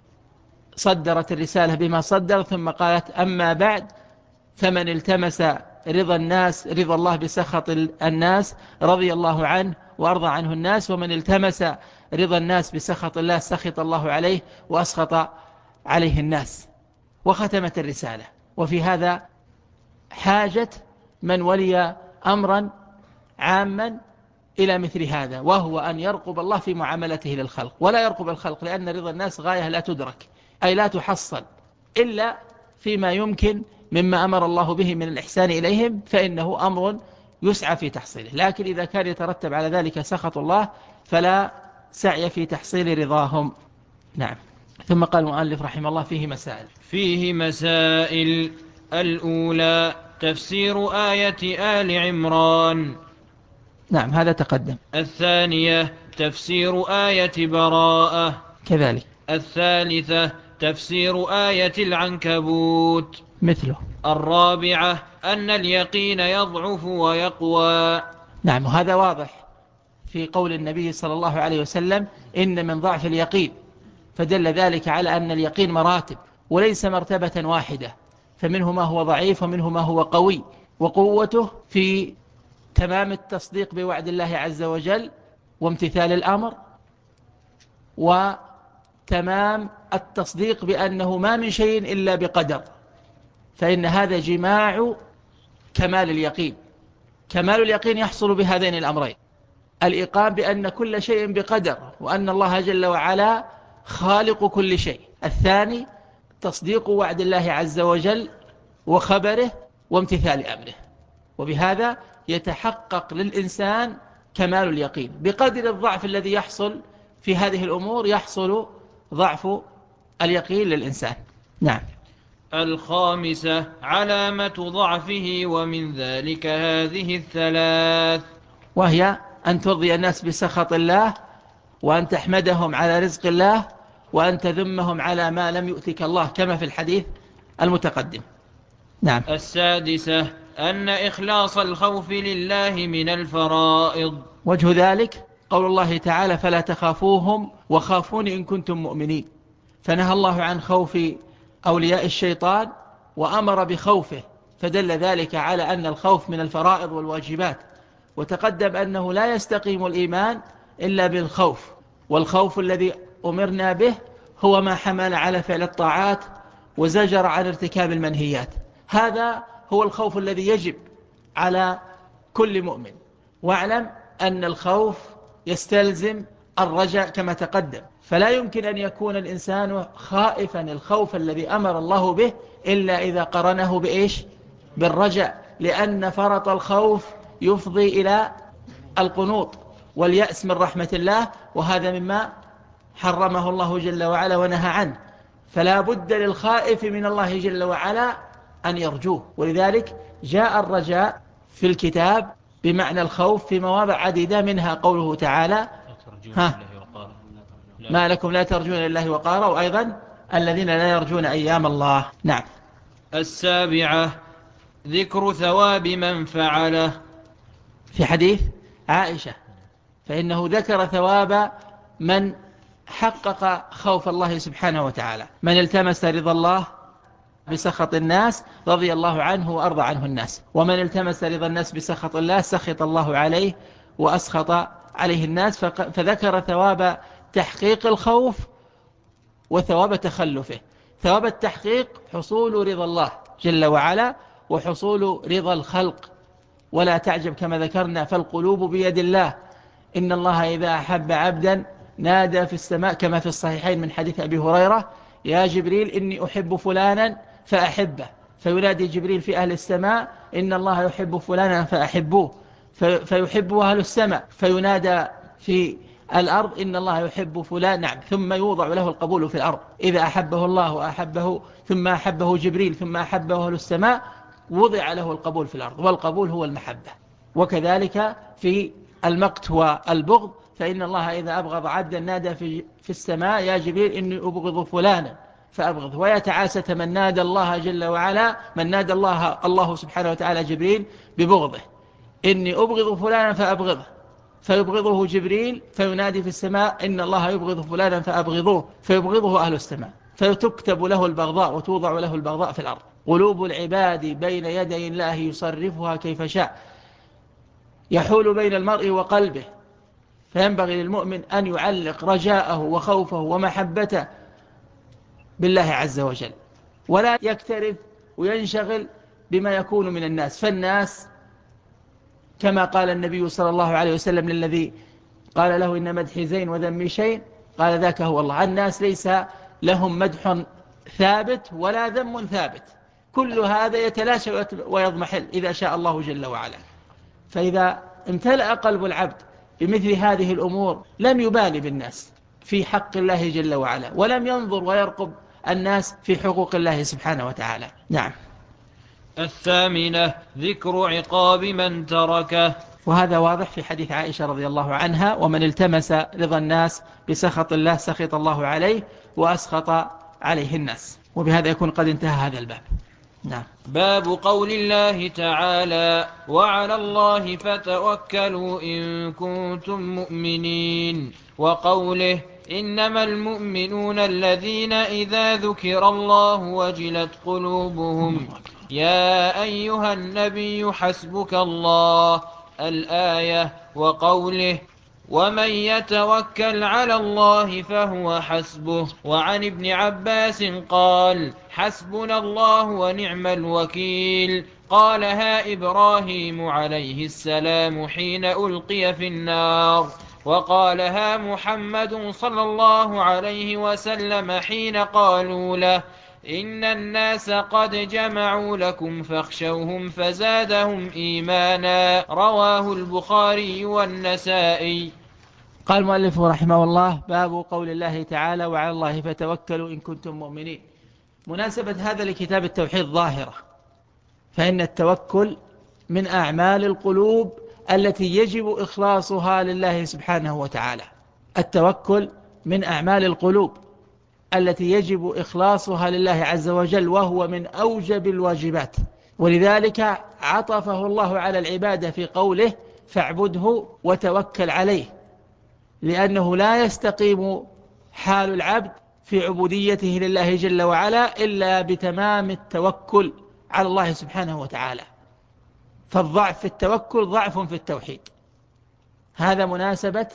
صدرت الرسالة بما صدر، ثم قالت: أما بعد فمن التمس رضا الناس رضا الله بسخط الناس رضي الله عنه وأرضى عنه الناس، ومن التمس رضا الناس بسخط الله سخط الله عليه وأسخط عليه الناس. وختمت الرسالة. وفي هذا حاجة من ولي أمرا عاما إلى مثل هذا، وهو أن يرقب الله في معاملته للخلق، ولا يرقب الخلق، لأن رضا الناس غاية لا تدرك، أي لا تحصل إلا فيما يمكن مما أمر الله به من الإحسان إليهم، فإنه أمر يسعى في تحصيله. لكن إذا كان يترتب على ذلك سخط الله فلا سعي في تحصيل رضاهم. نعم. ثم قال المؤلف رحمه الله: فيه مسائل. الأولى تفسير آية آل عمران. نعم، هذا تقدم. الثانية تفسير آية براءة كذلك. الثالثة تفسير آية العنكبوت مثله. الرابعة أن اليقين يضعف ويقوى. نعم، وهذا واضح في قول النبي صلى الله عليه وسلم: إن من ضعف اليقين، فدل ذلك على أن اليقين مراتب وليس مرتبة واحدة، فمنه ما هو ضعيف ومنه ما هو قوي، وقوته في تمام التصديق بوعد الله عز وجل وامتثال الأمر، وتمام التصديق بأنه ما من شيء إلا بقدر، فإن هذا جماع كمال اليقين. كمال اليقين يحصل بهذين الأمرين: الإيقان بأن كل شيء بقدر وأن الله جل وعلا خالق كل شيء. الثاني تصديق وعد الله عز وجل وخبره وامتثال أمره. وبهذا يتحقق للإنسان كمال اليقين. بقدر الضعف الذي يحصل في هذه الأمور يحصل ضعف اليقين للإنسان. نعم. الخامسة علامة ضعفه، ومن ذلك هذه الثلاث، وهي أن ترضي الناس بسخط الله، وأن تحمدهم على رزق الله، وأن تذمهم على ما لم يؤتك الله، كما في الحديث المتقدم. نعم. السادسة أن إخلاص الخوف لله من الفرائض. وجه ذلك قول الله تعالى فلا تخافوهم وخافون إن كنتم مؤمنين، فنهى الله عن خوف أولياء الشيطان وأمر بخوفه، فدل ذلك على أن الخوف من الفرائض والواجبات. وتقدم أنه لا يستقيم الإيمان إلا بالخوف، والخوف الذي أمرنا به هو ما حمل على فعل الطاعات وزجر عن ارتكاب المنهيات. هذا هو الخوف الذي يجب على كل مؤمن. واعلم أن الخوف يستلزم الرجاء كما تقدم، فلا يمكن أن يكون الإنسان خائفا الخوف الذي أمر الله به إلا إذا قرنه بإيش؟ بالرجاء، لأن فرط الخوف يفضي إلى القنوط واليأس من رحمة الله، وهذا مما حرمه الله جل وعلا ونهى عنه. فلا بد للخائف من الله جل وعلا أن يرجوه، ولذلك جاء الرجاء في الكتاب بمعنى الخوف في مواضع عديدة، منها قوله تعالى ما لكم لا ترجون لله وقارا، وأيضا الذين لا يرجون أيام الله. نعم. 7 ذكر ثواب من فعله. في حديث عائشة فإنه ذكر ثواب من حقق خوف الله سبحانه وتعالى، من التمس رضا الله بسخط الناس رضي الله عنه وأرضى عنه الناس، ومن التمس رضا الناس بسخط الله سخط الله عليه وأسخط عليه الناس. فذكر ثواب تحقيق الخوف وثواب تخلفه. ثواب التحقيق حصول رضا الله جل وعلا وحصول رضا الخلق، ولا تعجب كما ذكرنا فالقلوب بيد الله، إن الله إذا أحب عبدا نادى في السماء، كما في الصحيحين من حديث أبي هريرة يا جبريل إني أحب فلانا فأحبه، فينادي جبريل في أهل السماء إن الله يحب فلانا فأحبوه، فيحبه أهل السماء، فينادى في الأرض إن الله يحب فلان، نعم، ثم يوضع له القبول في الأرض. إذا أحبه الله وأحبه ثم أحبه جبريل ثم أحبه أهل السماء وضع له القبول في الأرض، والقبول هو المحبة. وكذلك في المقت والبغض، فإن الله إذا أبغض عبدا نادى في السماء يا جبريل إني أبغض فلانا فأبغضه، ويتعاسة من نادى الله جل وعلا، من نادى الله سبحانه وتعالى جبريل ببغضه إني أبغض فلانا فأبغضه، فيبغضه جبريل فينادي في السماء إن الله يبغض فلانا فأبغضوه، فيبغضه أهل السماء، فتكتب له البغضاء وتوضع له البغضاء في الأرض. قلوب العباد بين يدي الله يصرفها كيف شاء، يحول بين المرء وقلبه، فينبغي للمؤمن أن يعلق رجاءه وخوفه ومحبته بالله عز وجل، ولا يكترث وينشغل بما يكون من الناس. فالناس كما قال النبي صلى الله عليه وسلم للذي قال له إن مدحي زين وذمي شيء، قال ذاك هو الله. الناس ليس لهم مدح ثابت ولا ذم ثابت، كل هذا يتلاشى ويضمحل إذا شاء الله جل وعلا. فإذا امتلأ قلب العبد بمثل هذه الأمور لم يبالي بالناس في حق الله جل وعلا، ولم ينظر ويرقب الناس في حقوق الله سبحانه وتعالى. نعم. 8 ذكر عقاب من تركه. وهذا واضح في حديث عائشة رضي الله عنها ومن التمس رضا الناس بسخط الله سخط الله عليه وأسخط عليه الناس. وبهذا يكون قد انتهى هذا الباب. نعم. باب قول الله تعالى وعلى الله فتوكلوا إن كنتم مؤمنين، وقوله إنما المؤمنون الذين إذا ذكر الله وجلت قلوبهم، يا أيها النبي حسبك الله الآية، وقوله ومن يتوكل على الله فهو حسبه. وعن ابن عباس قال حسبنا الله ونعم الوكيل، قالها إبراهيم عليه السلام حين ألقي في النار، وقالها محمد صلى الله عليه وسلم حين قالوا له إن الناس قد جمعوا لكم فاخشوهم فزادهم إيمانا، رواه البخاري والنسائي. قال المؤلف رحمه الله باب قول الله تعالى وعلى الله فتوكلوا إن كنتم مؤمنين. مناسبة هذا لكتاب التوحيد ظاهرة، فإن التوكل من أعمال القلوب التي يجب إخلاصها لله سبحانه وتعالى. التوكل من أعمال القلوب التي يجب إخلاصها لله عز وجل، وهو من أوجب الواجبات، ولذلك عطفه الله على العبادة في قوله فاعبده وتوكل عليه، لأنه لا يستقيم حال العبد في عبوديته لله جل وعلا إلا بتمام التوكل على الله سبحانه وتعالى. فالضعف في التوكل ضعف في التوحيد. هذا مناسبة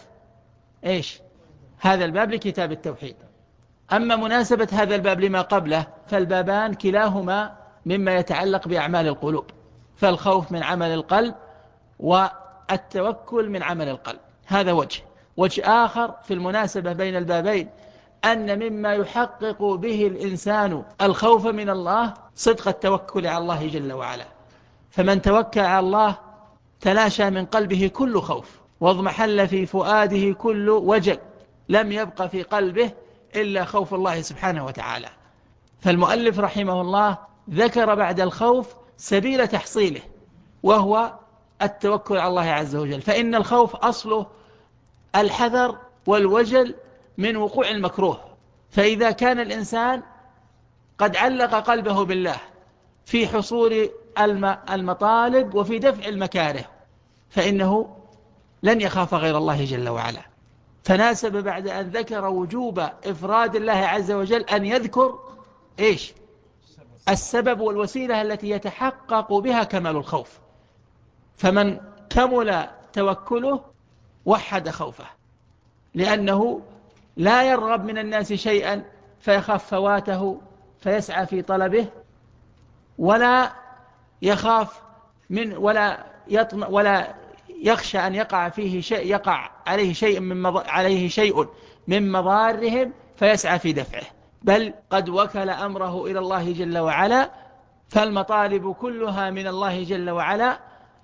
هذا الباب لكتاب التوحيد. أما مناسبة هذا الباب لما قبله فالبابان كلاهما مما يتعلق بأعمال القلوب، فالخوف من عمل القلب والتوكل من عمل القلب. هذا وجه آخر في المناسبة بين البابين، أن مما يحقق به الإنسان الخوف من الله صدق التوكل على الله جل وعلا. فمن توكل على الله تلاشى من قلبه كل خوف، واضمحل في فؤاده كل وجل، لم يبق في قلبه إلا خوف الله سبحانه وتعالى. فالمؤلف رحمه الله ذكر بعد الخوف سبيل تحصيله، وهو التوكل على الله عز وجل. فإن الخوف أصله الحذر والوجل من وقوع المكروه، فإذا كان الإنسان قد علق قلبه بالله في حصول المطالب وفي دفع المكاره فإنه لن يخاف غير الله جل وعلا. فناسب بعد أن ذكر وجوب إفراد الله عز وجل أن يذكر السبب والوسيلة التي يتحقق بها كمال الخوف. فمن كمل توكله وحد خوفه، لأنه لا يرغب من الناس شيئا فيخاف فواته فيسعى في طلبه، ولا يخاف من ولا يخشى أن يقع عليه شيء من مضارهم فيسعى في دفعه، بل قد وكل أمره إلى الله جل وعلا. فالمطالب كلها من الله جل وعلا،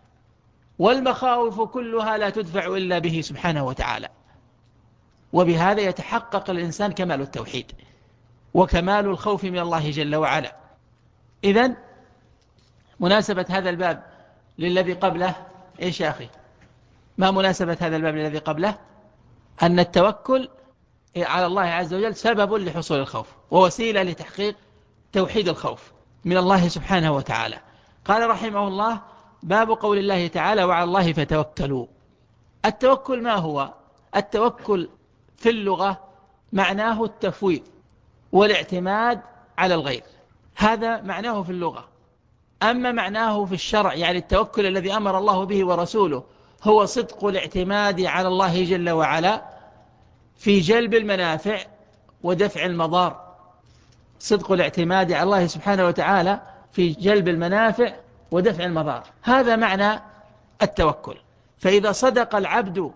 والمخاوف كلها لا تدفع إلا به سبحانه وتعالى. وبهذا يتحقق الإنسان كمال التوحيد وكمال الخوف من الله جل وعلا. إذن مناسبة هذا الباب للذي قبله يا أخي؟ ما مناسبة هذا الباب للذي قبله؟ أن التوكل على الله عز وجل سبب لحصول الخوف ووسيلة لتحقيق توحيد الخوف من الله سبحانه وتعالى. قال رحمه الله: باب قول الله تعالى: وعلى الله فتوكلوا. التوكل ما هو؟ التوكل في اللغة معناه التفويض والاعتماد على الغير، هذا معناه في اللغة. أما معناه في الشرع، يعني التوكل الذي أمر الله به ورسوله، هو صدق الاعتماد على الله جل وعلا في جلب المنافع ودفع المضار. صدق الاعتماد على الله سبحانه وتعالى في جلب المنافع ودفع المضار، هذا معنى التوكل. فإذا صدق العبد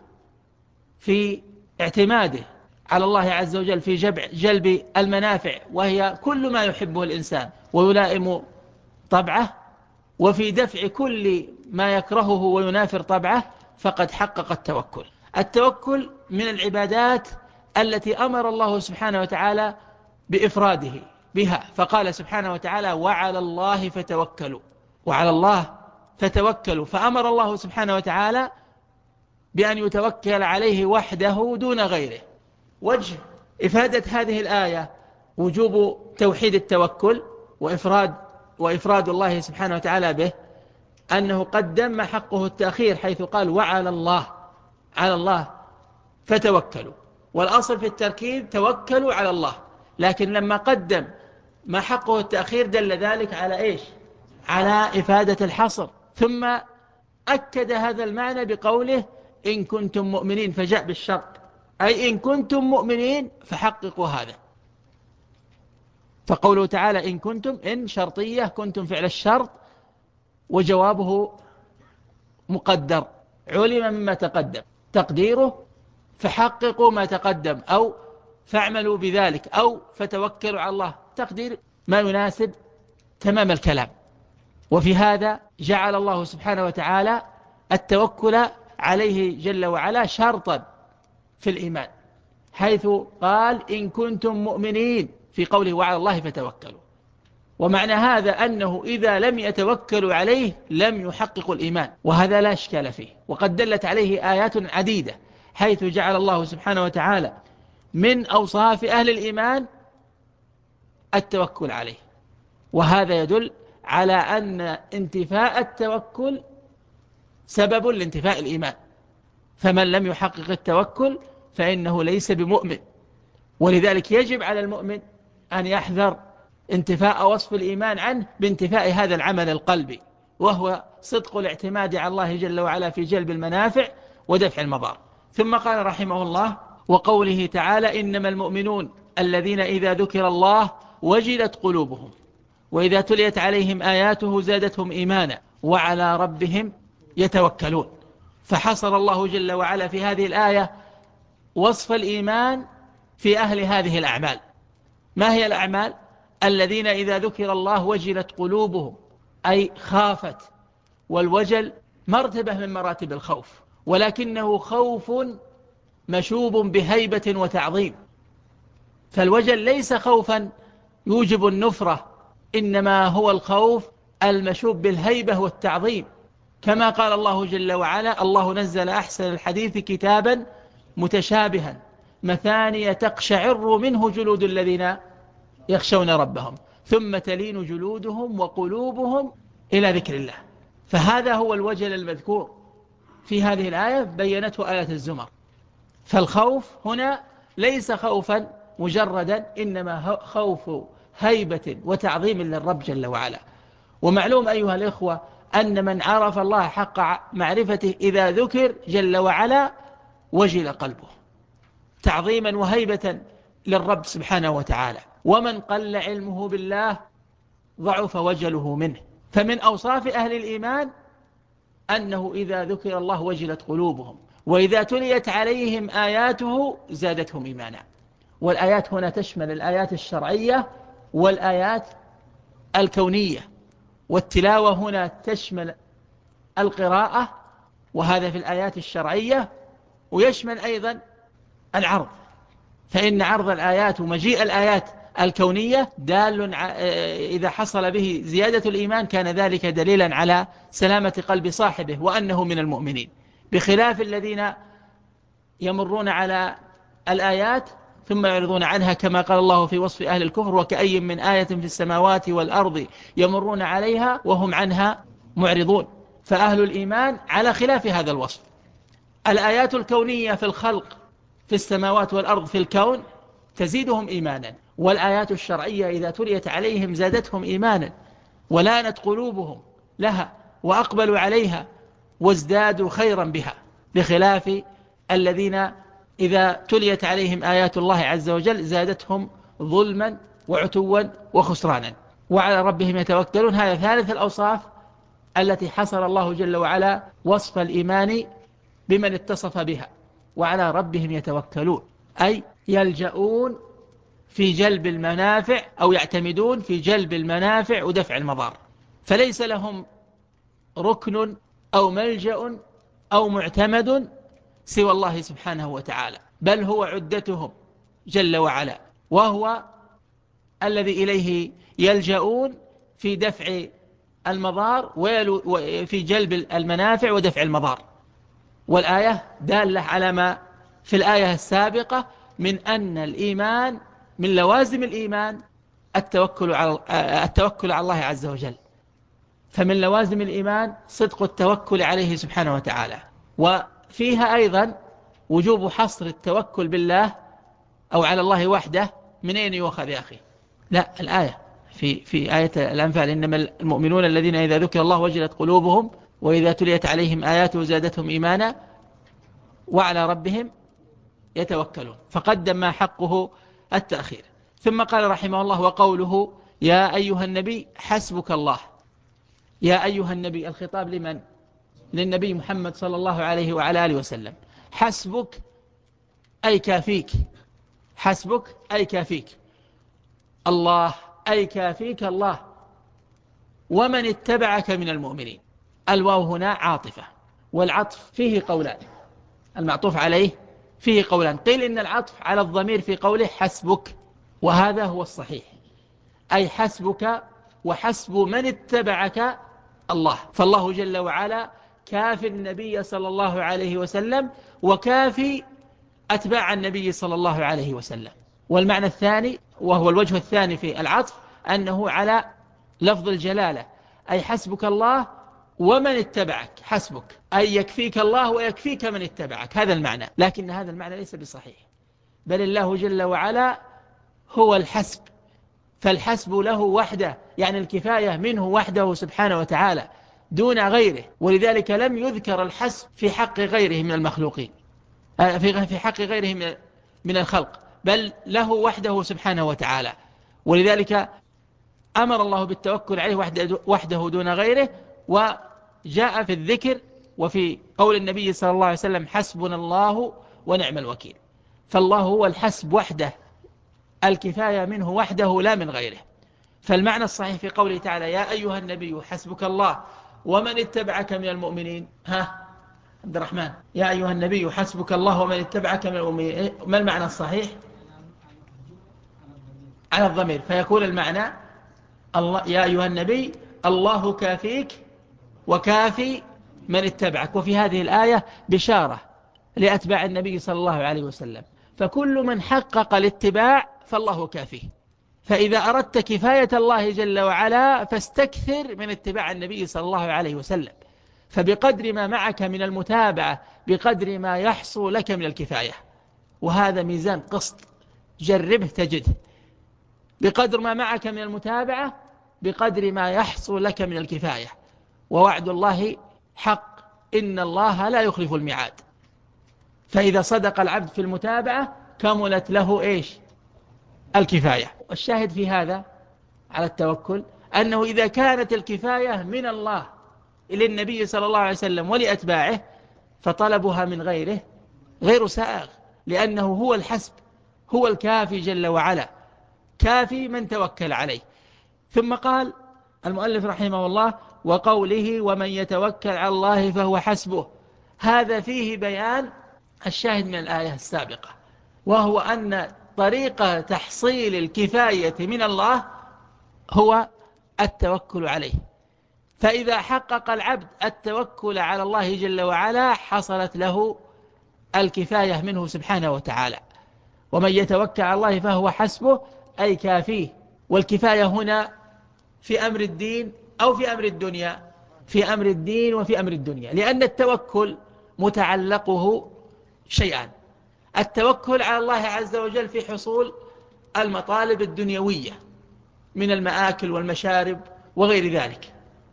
في اعتماده على الله عز وجل في جلب المنافع، وهي كل ما يحبه الإنسان ويلائم طبعه، وفي دفع كل ما يكرهه وينافر طبعه، فقد حقق التوكل. التوكل من العبادات التي أمر الله سبحانه وتعالى بإفراده بها، فقال سبحانه وتعالى: وعلى الله فتوكلوا. وعلى الله فتوكلوا، فأمر الله سبحانه وتعالى بأن يتوكل عليه وحده دون غيره. وجه إفادة هذه الآية وجوب توحيد التوكل وإفراد الله سبحانه وتعالى به، أنه قدم حقه التأخير حيث قال: وعلى الله، على الله فتوكلوا. والأصل في التركيب توكلوا على الله، لكن لما قدم ما حقه التأخير دل ذلك على على إفادة الحصر. ثم أكد هذا المعنى بقوله: إن كنتم مؤمنين، فجاء بالشرط، أي إن كنتم مؤمنين فحققوا هذا. فقوله تعالى إن كنتم، إن شرطية، كنتم فعل الشرط، وجوابه مقدر علم مما تقدم، تقديره فحققوا ما تقدم، أو فاعملوا بذلك، أو فتوكلوا على الله، تقدير ما يناسب تمام الكلام. وفي هذا جعل الله سبحانه وتعالى التوكل عليه جل وعلا شرطا في الإيمان، حيث قال إن كنتم مؤمنين في قوله وعلى الله فتوكلوا. ومعنى هذا أنه إذا لم يتوكلوا عليه لم يحققوا الإيمان، وهذا لا إشكال فيه. وقد دلت عليه آيات عديدة، حيث جعل الله سبحانه وتعالى من أوصاف أهل الإيمان التوكل عليه، وهذا يدل على أن انتفاء التوكل سبب لانتفاء الإيمان، فمن لم يحقق التوكل فإنه ليس بمؤمن. ولذلك يجب على المؤمن أن يحذر انتفاء وصف الإيمان عنه بانتفاء هذا العمل القلبي، وهو صدق الاعتماد على الله جل وعلا في جلب المنافع ودفع المضار. ثم قال رحمه الله: وقوله تعالى: إنما المؤمنون الذين إذا ذكر الله وجلت قلوبهم وإذا تليت عليهم آياته زادتهم إيمانا وعلى ربهم يتوكلون. فحصر الله جل وعلا في هذه الآية وصف الإيمان في أهل هذه الأعمال. ما هي الأعمال؟ الذين إذا ذكر الله وجلت قلوبهم، أي خافت، والوجل مرتبة من مراتب الخوف، ولكنه خوف مشوب بهيبة وتعظيم. فالوجل ليس خوفا يوجب النفرة، إنما هو الخوف المشوب بالهيبة والتعظيم، كما قال الله جل وعلا: الله نزل أحسن الحديث كتابا متشابها مثانية تقشعر منه جلود الذين يخشون ربهم ثم تلين جلودهم وقلوبهم إلى ذكر الله. فهذا هو الوجل المذكور في هذه الآية بينته آية الزمر. فالخوف هنا ليس خوفا مجردا، إنما خوف هيبة وتعظيم للرب جل وعلا. ومعلوم أيها الإخوة أن من عرف الله حق معرفته إذا ذكر جل وعلا وجل قلبه تعظيما وهيبة للرب سبحانه وتعالى. ومن قل علمه بالله ضعف وجله منه. فمن أوصاف أهل الإيمان أنه إذا ذكر الله وجلت قلوبهم وإذا تليت عليهم آياته زادتهم إيمانا. والآيات هنا تشمل الآيات الشرعية والآيات الكونية، والتلاوة هنا تشمل القراءة، وهذا في الآيات الشرعية، ويشمل أيضا العرض، فإن عرض الآيات ومجيء الآيات الكونية دال إذا حصل به زيادة الإيمان كان ذلك دليلا على سلامة قلب صاحبه وأنه من المؤمنين، بخلاف الذين يمرون على الآيات ثم يعرضون عنها، كما قال الله في وصف أهل الكفر: وكأي من آية في السماوات والأرض يمرون عليها وهم عنها معرضون. فأهل الإيمان على خلاف هذا الوصف. الآيات الكونية في الخلق في السماوات والأرض في الكون تزيدهم إيمانا، والآيات الشرعية إذا تليت عليهم زادتهم إيمانا ولانت قلوبهم لها وأقبلوا عليها وازدادوا خيرا بها، بخلاف الذين إذا تليت عليهم آيات الله عز وجل زادتهم ظلما وعتوا وخسرانا وعلى ربهم يتوكلون. هذا ثالث الأوصاف التي حصر الله جل وعلا وصف الإيمان بمن اتصف بها: وعلى ربهم يتوكلون، أي يلجؤون في جلب المنافع أو يعتمدون في جلب المنافع ودفع المضار، فليس لهم ركن أو ملجأ أو معتمد سوى الله سبحانه وتعالى، بل هو عدتهم جل وعلا، وهو الذي إليه يلجؤون في دفع المضار وفي جلب المنافع ودفع المضار. والآية دالة على ما في الآية السابقة من أن الإيمان من لوازم الإيمان التوكل على الله عز وجل. فمن لوازم الإيمان صدق التوكل عليه سبحانه وتعالى، وفيها أيضا وجوب حصر التوكل بالله أو على الله وحده. من أين يؤخذ يا أخي؟ لا، الآية في آية الأنفال: إنما المؤمنون الذين إذا ذكر الله وجلت قلوبهم وإذا تليت عليهم آياته زادتهم إيمانا وعلى ربهم يتوكلون، فقدم ما حقه التأخير. ثم قال رحمه الله: وقوله: يا أيها النبي حسبك الله. يا أيها النبي، الخطاب لمن؟ للنبي محمد صلى الله عليه وعلى آله وسلم. حسبك أي كافيك، حسبك أي كافيك، الله أي كافيك الله، ومن اتبعك من المؤمنين. الواو هنا عاطفة، والعطف فيه قولان، المعطوف عليه فيه قولان. قيل إن العطف على الضمير في قوله حسبك، وهذا هو الصحيح، أي حسبك وحسب من اتبعك الله. فالله جل وعلا كافي النبي صلى الله عليه وسلم وكافي أتباع النبي صلى الله عليه وسلم. والمعنى الثاني وهو الوجه الثاني في العطف أنه على لفظ الجلالة، أي حسبك الله ومن اتبعك، حسبك أي يكفيك الله ويكفيك من اتبعك، هذا المعنى. لكن هذا المعنى ليس بصحيح، بل الله جل وعلا هو الحسب، فالحسب له وحده، يعني الكفاية منه وحده سبحانه وتعالى دون غيره. ولذلك لم يذكر الحسب في حق غيره من المخلوقين، في حق غيره من الخلق، بل له وحده سبحانه وتعالى. ولذلك أمر الله بالتوكل عليه وحده دون غيره. وجاء في الذكر وفي قول النبي صلى الله عليه وسلم حسبنا الله ونعم الوكيل. فالله هو الحسب وحده، الكفاية منه وحده لا من غيره. فالمعنى الصحيح في قوله تعالى يا أيها النبي حسبك الله ومن اتبعك من المؤمنين. عبد الرحمن، يا أيها النبي حسبك الله ومن اتبعك من المؤمنين، ما المعنى الصحيح؟ على الضمير، فيكون المعنى الله يا أيها النبي الله كافيك وكافي من اتبعك. وفي هذه الآية بشارة لأتباع النبي صلى الله عليه وسلم، فكل من حقق الاتباع فالله كافيه. فإذا أردت كفاية الله جل وعلا فاستكثر من اتباع النبي صلى الله عليه وسلم، فبقدر ما معك من المتابعة بقدر ما يحصل لك من الكفاية. وهذا ميزان قسط، جربه تجده، بقدر ما معك من المتابعة بقدر ما يحصل لك من الكفاية. ووعد الله حق، إن الله لا يخلف الميعاد. فإذا صدق العبد في المتابعة كملت له إيش؟ الكفاية. والشاهد في هذا على التوكل أنه إذا كانت الكفاية من الله للنبي صلى الله عليه وسلم ولأتباعه فطلبها من غيره غير سائغ، لأنه هو الحسب، هو الكافي جل وعلا، كافي من توكل عليه. ثم قال المؤلف رحمه الله وقوله ومن يتوكل على الله فهو حسبه، هذا فيه بيان الشاهد من الآية السابقة، وهو أن طريقة تحصيل الكفاية من الله هو التوكل عليه. فإذا حقق العبد التوكل على الله جل وعلا حصلت له الكفاية منه سبحانه وتعالى. ومن يتوكل على الله فهو حسبه أي كافيه. والكفاية هنا في أمر الدين أو في أمر الدنيا؟ في أمر الدين وفي أمر الدنيا، لأن التوكل متعلقه شيئان: التوكل على الله عز وجل في حصول المطالب الدنيوية من المآكل والمشارب وغير ذلك،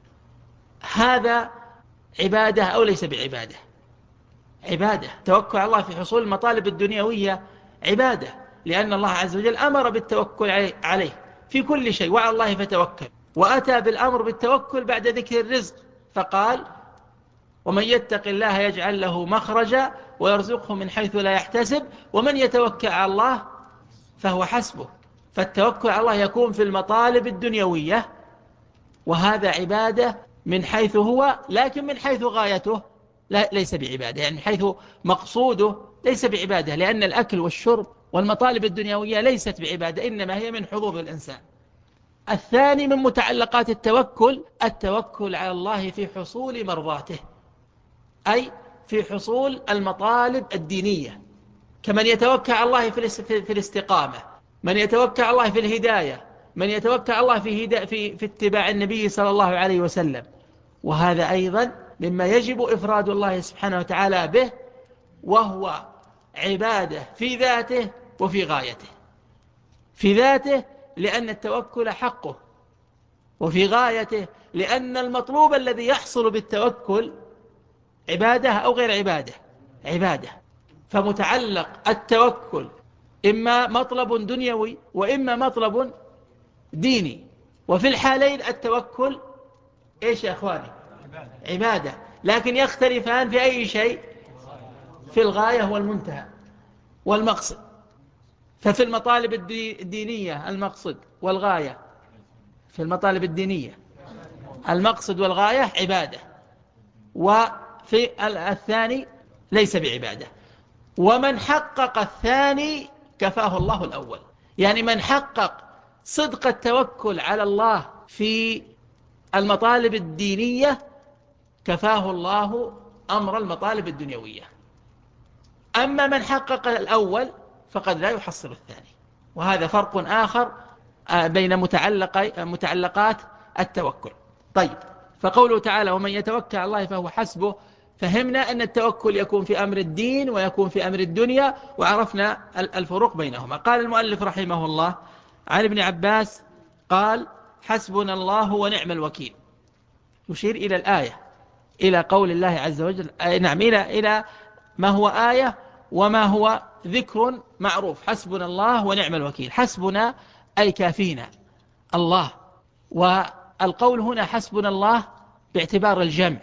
هذا عبادة أو ليس بعبادة؟ عبادة. توكل على الله في حصول المطالب الدنيوية عبادة، لأن الله عز وجل أمر بالتوكل عليه في كل شيء، وعلى الله فتوكل، وأتى بالأمر بالتوكل بعد ذكر الرزق فقال ومن يتق الله يجعل له مخرجا ويرزقه من حيث لا يحتسب ومن يتوكل على الله فهو حسبه. فالتوكل على الله يكون في المطالب الدنيوية، وهذا عبادة من حيث هو، لكن من حيث غايته ليس بعبادة، يعني حيث مقصوده ليس بعبادة، لأن الأكل والشرب والمطالب الدنيوية ليست بعبادة، إنما هي من حظوظ الإنسان. الثاني من متعلقات التوكل على الله في حصول مرضاته، أي في حصول المطالب الدينية، كمن يتوكل على الله في الاستقامة، من يتوكل على الله في الهداية، من يتوكل على الله في اتباع النبي صلى الله عليه وسلم. وهذا أيضا مما يجب إفراد الله سبحانه وتعالى به، وهو عبادة في ذاته وفي غايته. في ذاته لأن التوكل حقه، وفي غايته لأن المطلوب الذي يحصل بالتوكل عبادة أو غير عبادة؟ عبادة. فمتعلق التوكل إما مطلب دنيوي وإما مطلب ديني، وفي الحالين التوكل إيش يا أخواني؟ عبادة. لكن يختلفان في أي شيء؟ في الغاية والمنتهى والمقصد. ففي المطالب الدينية المقصد والغاية، في المطالب الدينية المقصد والغاية عبادة، وفي الثاني ليس بعبادة. ومن حقق الثاني كفاه الله الأول، يعني من حقق صدق التوكل على الله في المطالب الدينية كفاه الله أمر المطالب الدنيوية. أما من حقق الأول فقد لا يحصل الثاني. وهذا فرق آخر بين متعلقات التوكل. طيب، فقوله تعالى ومن يتوكل على الله فهو حسبه، فهمنا أن التوكل يكون في أمر الدين ويكون في أمر الدنيا، وعرفنا الفروق بينهما. قال المؤلف رحمه الله عن ابن عباس قال حسبنا الله ونعم الوكيل، يشير إلى الآية، إلى قول الله عز وجل، نعم، إلى ما هو آية وما هو ذكر معروف. حسبنا الله ونعم الوكيل، حسبنا أي كافينا الله، والقول هنا حسبنا الله باعتبار الجمع،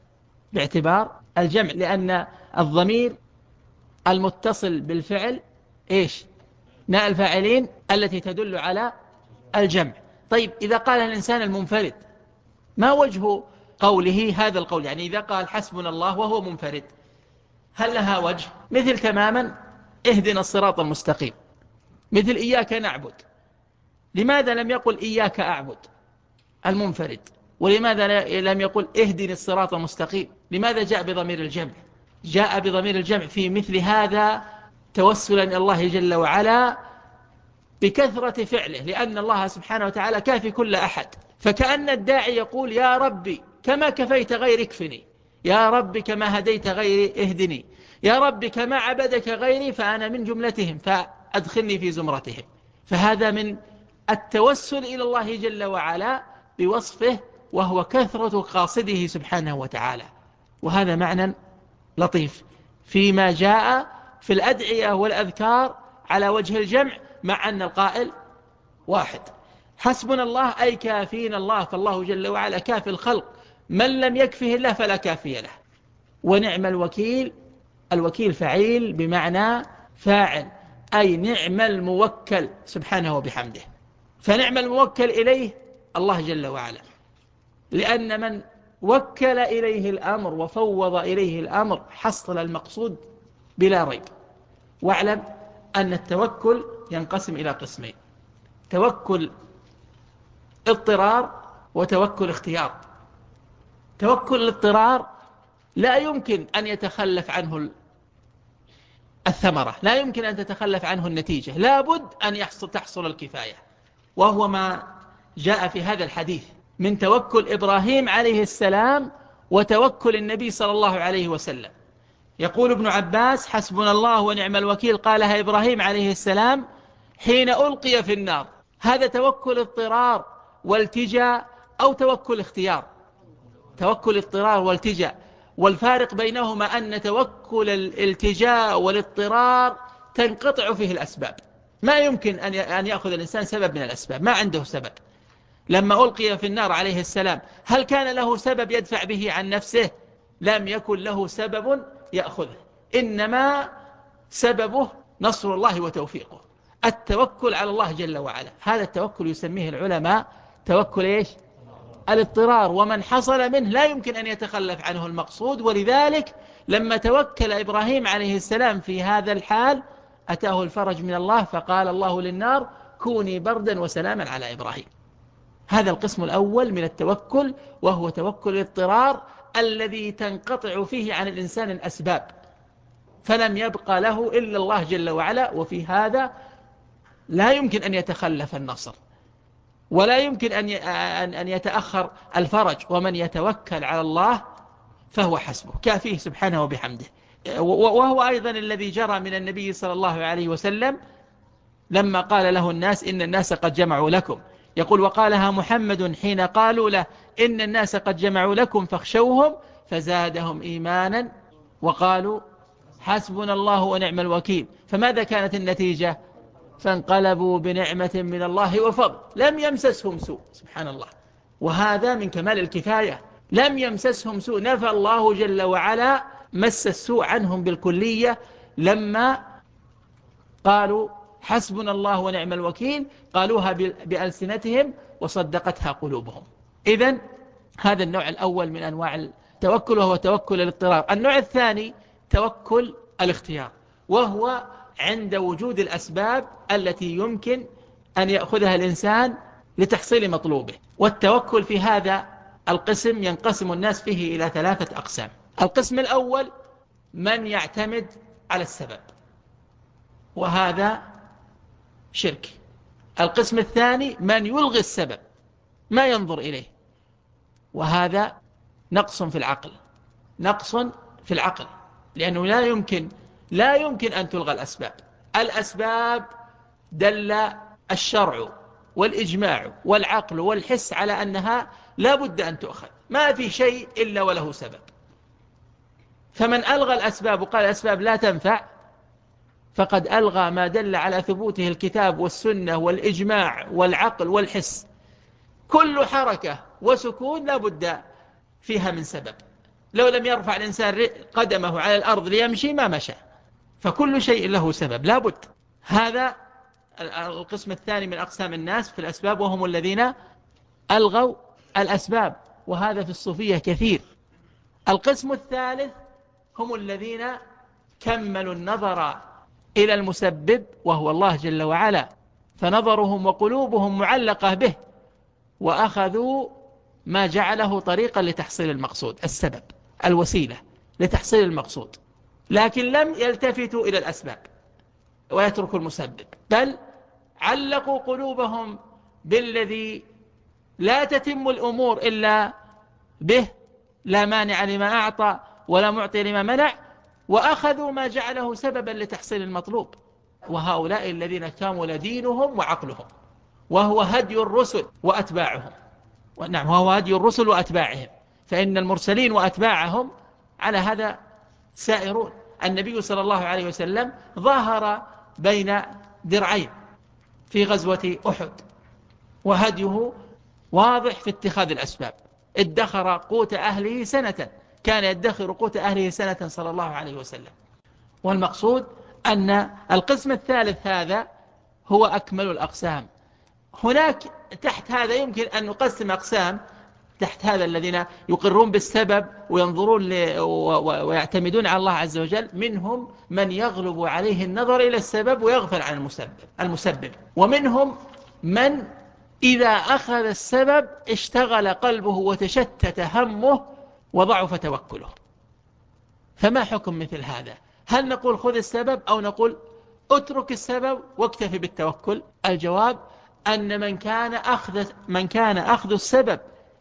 لأن الضمير المتصل بالفعل إيش؟ ناء الفاعلين التي تدل على الجمع. طيب، إذا قال الإنسان المنفرد ما وجه قوله هذا القول؟ يعني إذا قال حسبنا الله وهو منفرد هل لها وجه؟ مثل تماما اهدنا الصراط المستقيم، مثل إياك نعبد. لماذا لم يقل إياك أعبد المنفرد؟ ولماذا لم يقل اهدني الصراط المستقيم؟ لماذا جاء بضمير الجمع؟ جاء بضمير الجمع في مثل هذا توسلا إلى الله جل وعلا بكثرة فعله، لأن الله سبحانه وتعالى كافي كل أحد. فكأن الداعي يقول يا ربي كما كفيت غيري اكفني، يا ربي كما هديت غيري اهدني، يا ربي كما عبدك غيري فأنا من جملتهم فأدخلني في زمرتهم. فهذا من التوسل إلى الله جل وعلا بوصفه، وهو كثرة قاصده سبحانه وتعالى. وهذا معنى لطيف فيما جاء في الأدعية والأذكار على وجه الجمع، مع أن القائل واحد. حسبنا الله أي كافينا الله، فالله جل وعلا كافي الخلق، من لم يكفه الله فلا كافي له. ونعم الوكيل، الوكيل فعيل بمعنى فاعل، أي نعم الموكل سبحانه وبحمده. فنعم الموكل إليه الله جل وعلا، لأن من وكل إليه الأمر وفوض إليه الأمر حصل المقصود بلا ريب. واعلم أن التوكل ينقسم إلى قسمين: توكل اضطرار وتوكل اختيار. توكل الاضطرار لا يمكن أن يتخلف عنه الثمرة، لا يمكن أن تتخلف عنه النتيجة، لا بد أن تحصل الكفاية، وهو ما جاء في هذا الحديث من توكل إبراهيم عليه السلام وتوكل النبي صلى الله عليه وسلم. يقول ابن عباس حسبنا الله ونعم الوكيل قالها إبراهيم عليه السلام حين ألقي في النار. هذا توكل اضطرار والتجاء أو توكل اختيار؟ توكل اضطرار والتجاء. والفارق بينهما أن توكل الالتجاء والاضطرار تنقطع فيه الأسباب، ما يمكن أن يأخذ الإنسان سبب من الأسباب، ما عنده سبب. لما ألقي في النار عليه السلام هل كان له سبب يدفع به عن نفسه؟ لم يكن له سبب يأخذه، إنما سببه نصر الله وتوفيقه، التوكل على الله جل وعلا. هذا التوكل يسميه العلماء توكل إيش؟ الاضطرار، ومن حصل منه لا يمكن أن يتخلف عنه المقصود. ولذلك لما توكل إبراهيم عليه السلام في هذا الحال أتاه الفرج من الله، فقال الله للنار كوني بردا وسلاما على إبراهيم. هذا القسم الأول من التوكل، وهو توكل الاضطرار الذي تنقطع فيه عن الإنسان الأسباب، فلم يبقى له إلا الله جل وعلا. وفي هذا لا يمكن أن يتخلف النصر، ولا يمكن أن يتأخر الفرج. ومن يتوكل على الله فهو حسبه، كافيه سبحانه وبحمده. وهو أيضا الذي جرى من النبي صلى الله عليه وسلم لما قال له الناس إن الناس قد جمعوا لكم. يقول وقالها محمد حين قالوا له إن الناس قد جمعوا لكم فاخشوهم فزادهم إيمانا وقالوا حسبنا الله ونعم الوكيل. فماذا كانت النتيجة؟ فانقلبوا بنعمة من الله وفضل لم يمسسهم سوء. سبحان الله، وهذا من كمال الكفاية. لم يمسسهم سوء، نفى الله جل وعلا مس السوء عنهم بالكلية لما قالوا حسبنا الله ونعم الوكيل، قالوها بألسنتهم وصدقتها قلوبهم. إذن هذا النوع الأول من أنواع التوكل، وهو توكل الاضطرار. النوع الثاني توكل الاختيار، وهو عند وجود الأسباب التي يمكن أن يأخذها الإنسان لتحصيل مطلوبه. والتوكل في هذا القسم ينقسم الناس فيه إلى 3 أقسام. القسم الأول من يعتمد على السبب، وهذا شرك. القسم الثاني من يلغي السبب ما ينظر إليه، وهذا نقص في العقل، نقص في العقل، لأنه لا يمكن أن تلغى الأسباب. الأسباب دل الشرع والإجماع والعقل والحس على أنها لا بد أن تؤخذ، ما في شيء إلا وله سبب. فمن ألغى الأسباب وقال الأسباب لا تنفع فقد ألغى ما دل على ثبوته الكتاب والسنة والإجماع والعقل والحس. كل حركة وسكون لا بد فيها من سبب، لو لم يرفع الإنسان قدمه على الأرض ليمشي ما مشى، فكل شيء له سبب لا بد. هذا القسم الثاني من أقسام الناس في الأسباب، وهم الذين ألغوا الأسباب، وهذا في الصوفية كثير. القسم الثالث هم الذين كملوا النظر إلى المسبب وهو الله جل وعلا، فنظرهم وقلوبهم معلقة به، وأخذوا ما جعله طريقا لتحصيل المقصود، السبب الوسيلة لتحصيل المقصود، لكن لم يلتفتوا إلى الأسباب ويتركوا المسبب، بل علقوا قلوبهم بالذي لا تتم الأمور إلا به، لا مانع لما أعطى ولا معطي لما منع، وأخذوا ما جعله سببا لتحصيل المطلوب. وهؤلاء الذين كامل دينهم وعقلهم، وهو هدي الرسل وأتباعهم. نعم، وهو هدي الرسل وأتباعهم، فإن المرسلين وأتباعهم على هذا سائرون. النبي صلى الله عليه وسلم ظاهر بين درعين في غزوة أحد، وهديه واضح في اتخاذ الأسباب. ادخر قوت أهله سنة، كان يدخر قوت أهله سنة صلى الله عليه وسلم. والمقصود أن القسم الثالث هذا هو أكمل الأقسام. هناك تحت هذا يمكن أن نقسم أقسام تحت هذا، الذين يقرون بالسبب وينظرون ويعتمدون على الله عز وجل. منهم من يغلب عليه النظر إلى السبب ويغفل عن المسبب، ومنهم من إذا أخذ السبب اشتغل قلبه وتشتت همه وضعف توكله. فما حكم مثل هذا؟ هل نقول خذ السبب أو نقول اترك السبب واكتفي بالتوكل؟ الجواب أن من كان أخذ السبب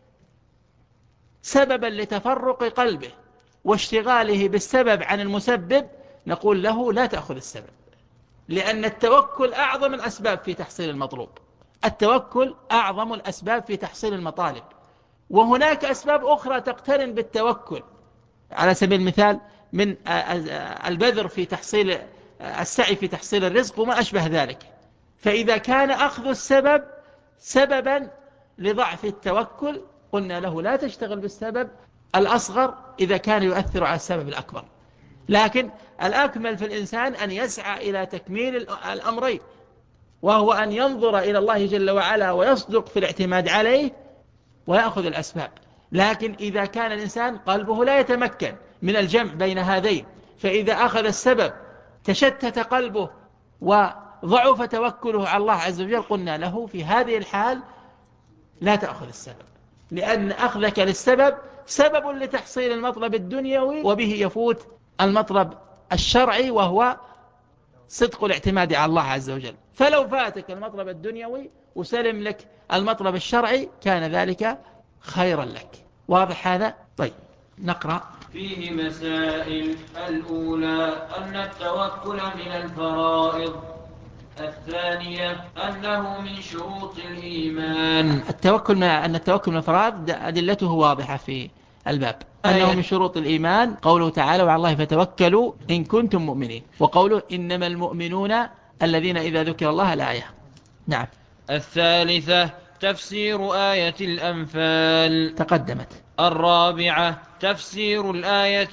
سببا لتفرق قلبه واشتغاله بالسبب عن المسبب، نقول له لا تأخذ السبب، لأن التوكل أعظم الأسباب في تحصيل المطلوب. التوكل أعظم الأسباب في تحصيل المطالب، وهناك أسباب أخرى تقترن بالتوكل، على سبيل المثال من البذر في تحصيل السعي في تحصيل الرزق وما أشبه ذلك. فإذا كان أخذ السبب سببا لضعف التوكل قلنا له لا تشتغل بالسبب الأصغر إذا كان يؤثر على السبب الأكبر. لكن الأكمل في الإنسان أن يسعى إلى تكميل الأمرين، وهو أن ينظر إلى الله جل وعلا ويصدق في الاعتماد عليه ويأخذ الأسباب. لكن إذا كان الإنسان قلبه لا يتمكن من الجمع بين هذين، فإذا أخذ السبب تشتت قلبه وضعف توكله على الله عز وجل، قلنا له في هذه الحال لا تأخذ السبب، لأن أخذك للسبب سبب لتحصيل المطلب الدنيوي، وبه يفوت المطلب الشرعي وهو صدق الاعتماد على الله عز وجل. فلو فاتك المطلب الدنيوي وسلم لك المطلب الشرعي كان ذلك خيرا لك. واضح هذا؟ طيب نقرأ. فيه مسائل. الأولى أن التوكل من الفرائض. الثانية أنه من شروط الإيمان. أن التوكل من الفرائض أدلته واضحة في الباب، أنه من شروط الإيمان قوله تعالى وعلى الله فتوكلوا إن كنتم مؤمنين، وقوله إنما المؤمنون الذين إذا ذكر الله الآية. نعم. الثالثة تفسير آية الأنفال تقدمت. الرابعة تفسير الآية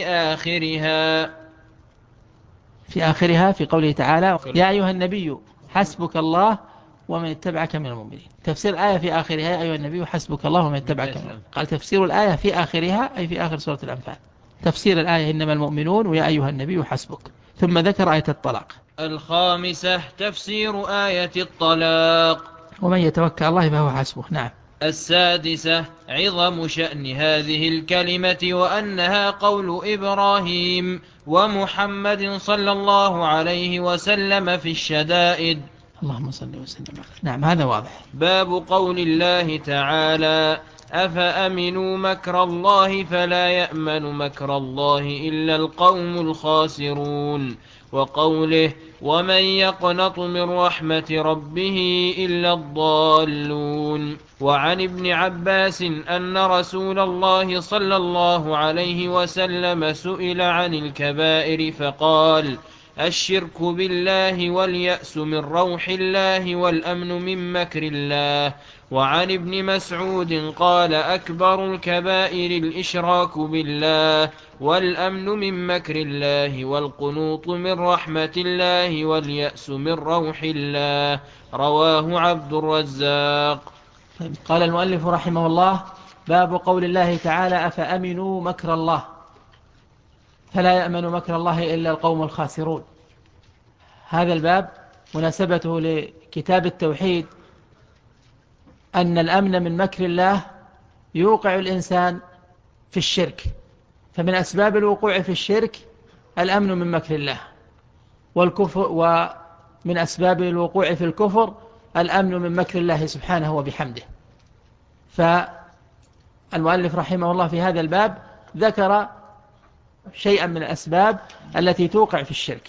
في آخرها في قوله تعالى يا أيها النبي حسبك الله ومن اتبعك من المؤمنين. تفسير الآية في آخرها يا أيها النبي حسبك الله ومن اتبعك. قال تفسير الآية في آخرها أي في آخر سورة الأنفال. تفسير الآية إنما المؤمنون ويا أيها النبي حسبك، ثم ذكر آية الطلاق. الخامسة تفسير آية الطلاق ومن يتوكل الله فهو حسبه. نعم. السادسة عظم شأن هذه الكلمة وأنها قول إبراهيم ومحمد صلى الله عليه وسلم في الشدائد. اللهم صل وسلم. نعم هذا واضح. باب قول الله تعالى أفأمنوا مكر الله فلا يأمن مكر الله إلا القوم الخاسرون. وقوله ومن يقنط من رحمة ربه إلا الضالون. وعن ابن عباس أن رسول الله صلى الله عليه وسلم سئل عن الكبائر فقال الشرك بالله واليأس من روح الله والأمن من مكر الله. وعن ابن مسعود قال أكبر الكبائر الإشراك بالله والأمن من مكر الله والقنوط من رحمة الله واليأس من روح الله. رواه عبد الرزاق. قال المؤلف رحمه الله باب قول الله تعالى أفأمنوا مكر الله فلا يأمن مكر الله إلا القوم الخاسرون. هذا الباب مناسبته لكتاب التوحيد أن الأمن من مكر الله يوقع الإنسان في الشرك، فمن أسباب الوقوع في الشرك الأمن من مكر الله، والكفر، ومن أسباب الوقوع في الكفر الأمن من مكر الله سبحانه وبحمده. فالمؤلف رحمه الله في هذا الباب ذكر شيئا من الأسباب التي توقع في الشرك.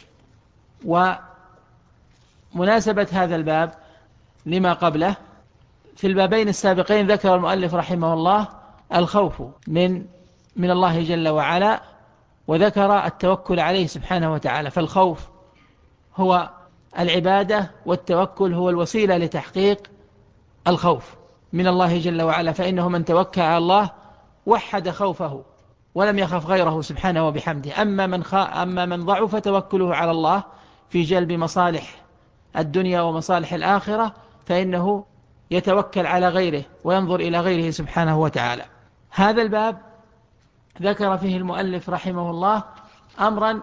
ومناسبة هذا الباب لما قبله، في البابين السابقين ذكر المؤلف رحمه الله الخوف من الله جل وعلا، وذكر التوكل عليه سبحانه وتعالى. فالخوف هو العبادة، والتوكل هو الوسيلة لتحقيق الخوف من الله جل وعلا، فإنه من توكل على الله وحد خوفه ولم يخف غيره سبحانه وبحمده. أما من ضعف توكله على الله في جلب مصالح الدنيا ومصالح الآخرة فإنه يتوكل على غيره وينظر إلى غيره سبحانه وتعالى. هذا الباب ذكر فيه المؤلف رحمه الله أمرا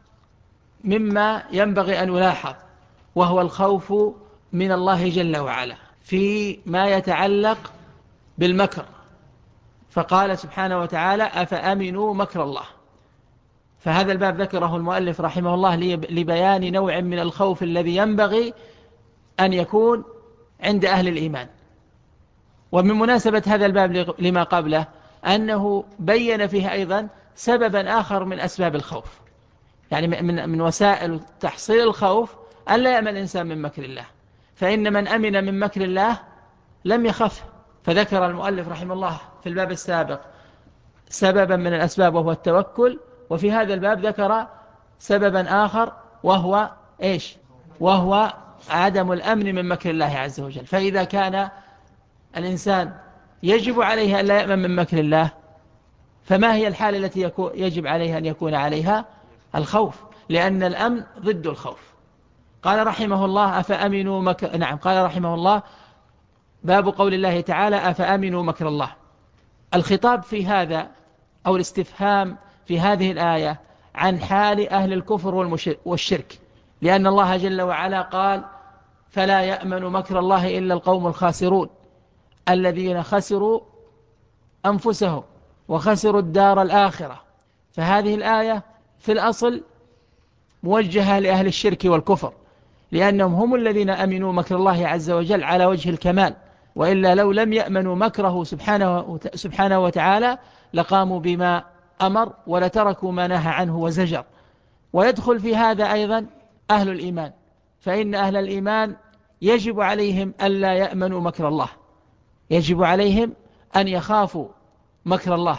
مما ينبغي أن يلاحظ، وهو الخوف من الله جل وعلا فيما يتعلق بالمكر. فقال سبحانه وتعالى أفأمنوا مكر الله. فهذا الباب ذكره المؤلف رحمه الله لبيان نوع من الخوف الذي ينبغي أن يكون عند أهل الإيمان. ومن مناسبة هذا الباب لما قبله أنه بين فيه أيضا سببا آخر من أسباب الخوف، يعني من وسائل تحصيل الخوف أن لا يأمن الإنسان من مكر الله، فإن من أمن من مكر الله لم يخف. فذكر المؤلف رحمه الله في الباب السابق سببا من الأسباب وهو التوكل، وفي هذا الباب ذكر سببا آخر وهو إيش؟ وهو عدم الأمن من مكر الله عز وجل. فإذا كان الإنسان يجب عليه أن لا يأمن من مكر الله، فما هي الحالة التي يجب عليه أن يكون عليها؟ الخوف، لأن الأمن ضد الخوف. قال رحمه الله قال رحمه الله باب قول الله تعالى أفأمنوا مكر الله. الخطاب في هذا أو الاستفهام في هذه الآية عن حال أهل الكفر والشرك، لأن الله جل وعلا قال فلا يأمن مكر الله إلا القوم الخاسرون الذين خسروا أنفسهم وخسروا الدار الآخرة. فهذه الآية في الأصل موجهة لأهل الشرك والكفر، لأنهم هم الذين أمنوا مكر الله عز وجل على وجه الكمال، وإلا لو لم يأمنوا مكره سبحانه وتعالى لقاموا بما أمر ولتركوا ما نهى عنه وزجر. ويدخل في هذا أيضا أهل الإيمان، فإن أهل الإيمان يجب عليهم ألا يأمنوا مكر الله، يجب عليهم أن يخافوا مكر الله.